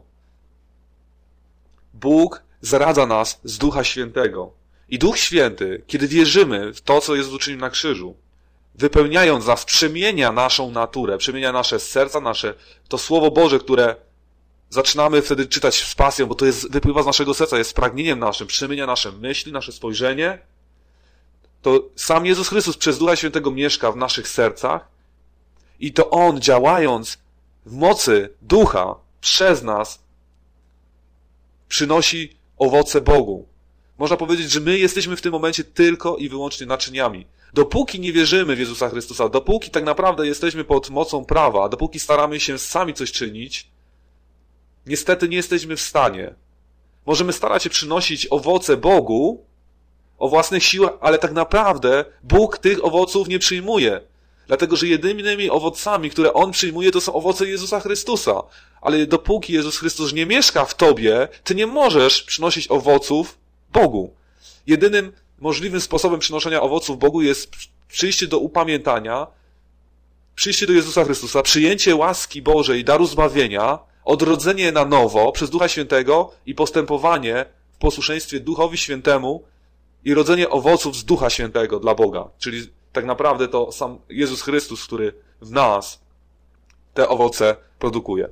Bóg zaradza nas z Ducha Świętego. I Duch Święty, kiedy wierzymy w to, co Jezus uczynił na krzyżu, wypełniając nas, przemienia naszą naturę, przemienia nasze serca, to Słowo Boże, które zaczynamy wtedy czytać z pasją, bo to wypływa z naszego serca, jest pragnieniem naszym, przemienia nasze myśli, nasze spojrzenie, to sam Jezus Chrystus przez Ducha Świętego mieszka w naszych sercach i to On, działając w mocy Ducha przez nas, przynosi owoce Bogu. Można powiedzieć, że my jesteśmy w tym momencie tylko i wyłącznie naczyniami. Dopóki nie wierzymy w Jezusa Chrystusa, dopóki tak naprawdę jesteśmy pod mocą prawa, dopóki staramy się sami coś czynić, niestety nie jesteśmy w stanie. Możemy starać się przynosić owoce Bogu o własnych siłach, ale tak naprawdę Bóg tych owoców nie przyjmuje. Dlatego, że jedynymi owocami, które On przyjmuje, to są owoce Jezusa Chrystusa. Ale dopóki Jezus Chrystus nie mieszka w tobie, ty nie możesz przynosić owoców Bogu. Jedynym możliwym sposobem przynoszenia owoców Bogu jest przyjście do upamiętania, przyjście do Jezusa Chrystusa, przyjęcie łaski Bożej, daru zbawienia, odrodzenie na nowo przez Ducha Świętego i postępowanie w posłuszeństwie Duchowi Świętemu i rodzenie owoców z Ducha Świętego dla Boga. Czyli tak naprawdę to sam Jezus Chrystus, który w nas te owoce produkuje.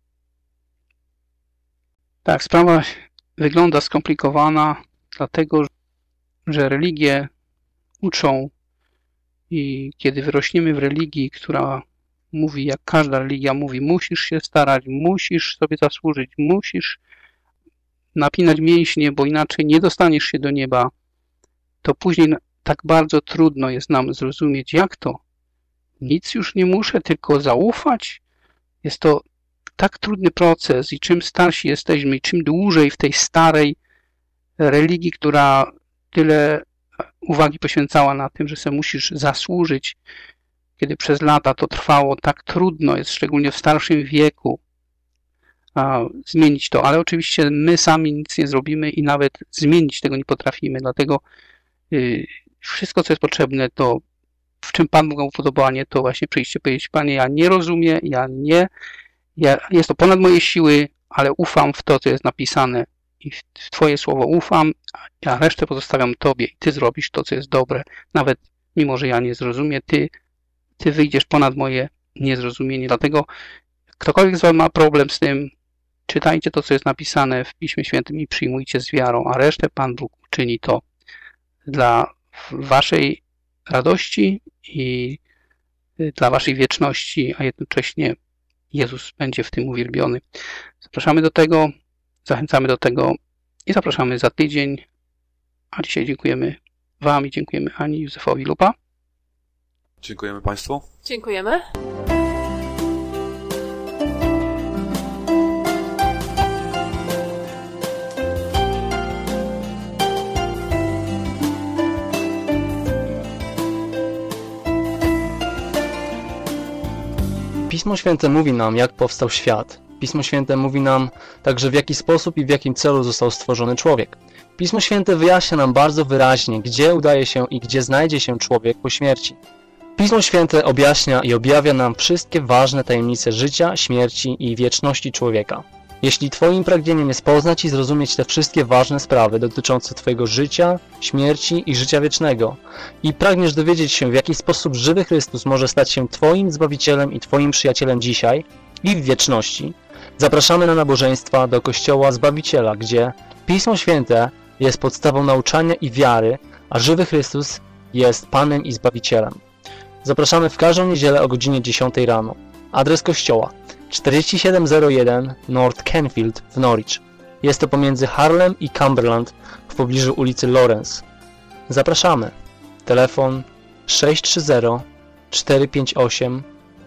Tak, sprawa wygląda skomplikowana, dlatego że religie uczą i kiedy wyrośniemy w religii, która mówi, jak każda religia mówi, musisz się starać, musisz sobie zasłużyć, musisz napinać mięśnie, bo inaczej nie dostaniesz się do nieba, to później tak bardzo trudno jest nam zrozumieć, jak to. Nic już nie muszę, tylko zaufać. Jest to tak trudny proces i czym starsi jesteśmy i czym dłużej w tej starej religii, która tyle uwagi poświęcała na tym, że sobie musisz zasłużyć, kiedy przez lata to trwało, tak trudno jest, szczególnie w starszym wieku, zmienić to. Ale oczywiście my sami nic nie zrobimy i nawet zmienić tego nie potrafimy. Dlatego wszystko, co jest potrzebne, to w czym Pan Bóg mu podoba, nie to właśnie przyjść i powiedzieć: Panie, ja nie rozumiem, jest to ponad moje siły, ale ufam w to, co jest napisane i w Twoje słowo ufam, a resztę pozostawiam Tobie i Ty zrobisz to, co jest dobre. Nawet mimo, że ja nie zrozumiem, Ty wyjdziesz ponad moje niezrozumienie. Dlatego ktokolwiek z Was ma problem z tym, czytajcie to, co jest napisane w Piśmie Świętym i przyjmujcie z wiarą, a resztę Pan Bóg uczyni to dla Waszej radości i dla Waszej wieczności, a jednocześnie Jezus będzie w tym uwielbiony. Zapraszamy do tego, zachęcamy do tego i zapraszamy za tydzień. A dzisiaj dziękujemy Wam i dziękujemy Ani Józefowi Lupa. Dziękujemy Państwu. Dziękujemy. Pismo Święte mówi nam, jak powstał świat. Pismo Święte mówi nam także, w jaki sposób i w jakim celu został stworzony człowiek. Pismo Święte wyjaśnia nam bardzo wyraźnie, gdzie udaje się i gdzie znajdzie się człowiek po śmierci. Pismo Święte objaśnia i objawia nam wszystkie ważne tajemnice życia, śmierci i wieczności człowieka. Jeśli Twoim pragnieniem jest poznać i zrozumieć te wszystkie ważne sprawy dotyczące Twojego życia, śmierci i życia wiecznego i pragniesz dowiedzieć się, w jaki sposób żywy Chrystus może stać się Twoim Zbawicielem i Twoim przyjacielem dzisiaj i w wieczności, zapraszamy na nabożeństwa do Kościoła Zbawiciela, gdzie Pismo Święte jest podstawą nauczania i wiary, a żywy Chrystus jest Panem i Zbawicielem. Zapraszamy w każdą niedzielę o godzinie 10 rano. Adres kościoła: 4701 North Canfield w Norwich. Jest to pomiędzy Harlem i Cumberland w pobliżu ulicy Lawrence. Zapraszamy. Telefon 630 458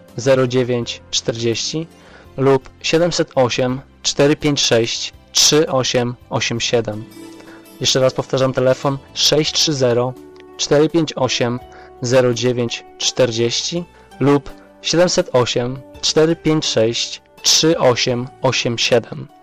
0940 lub 708 456 3887. Jeszcze raz powtarzam telefon 630 458 0940 lub 708 456 3887.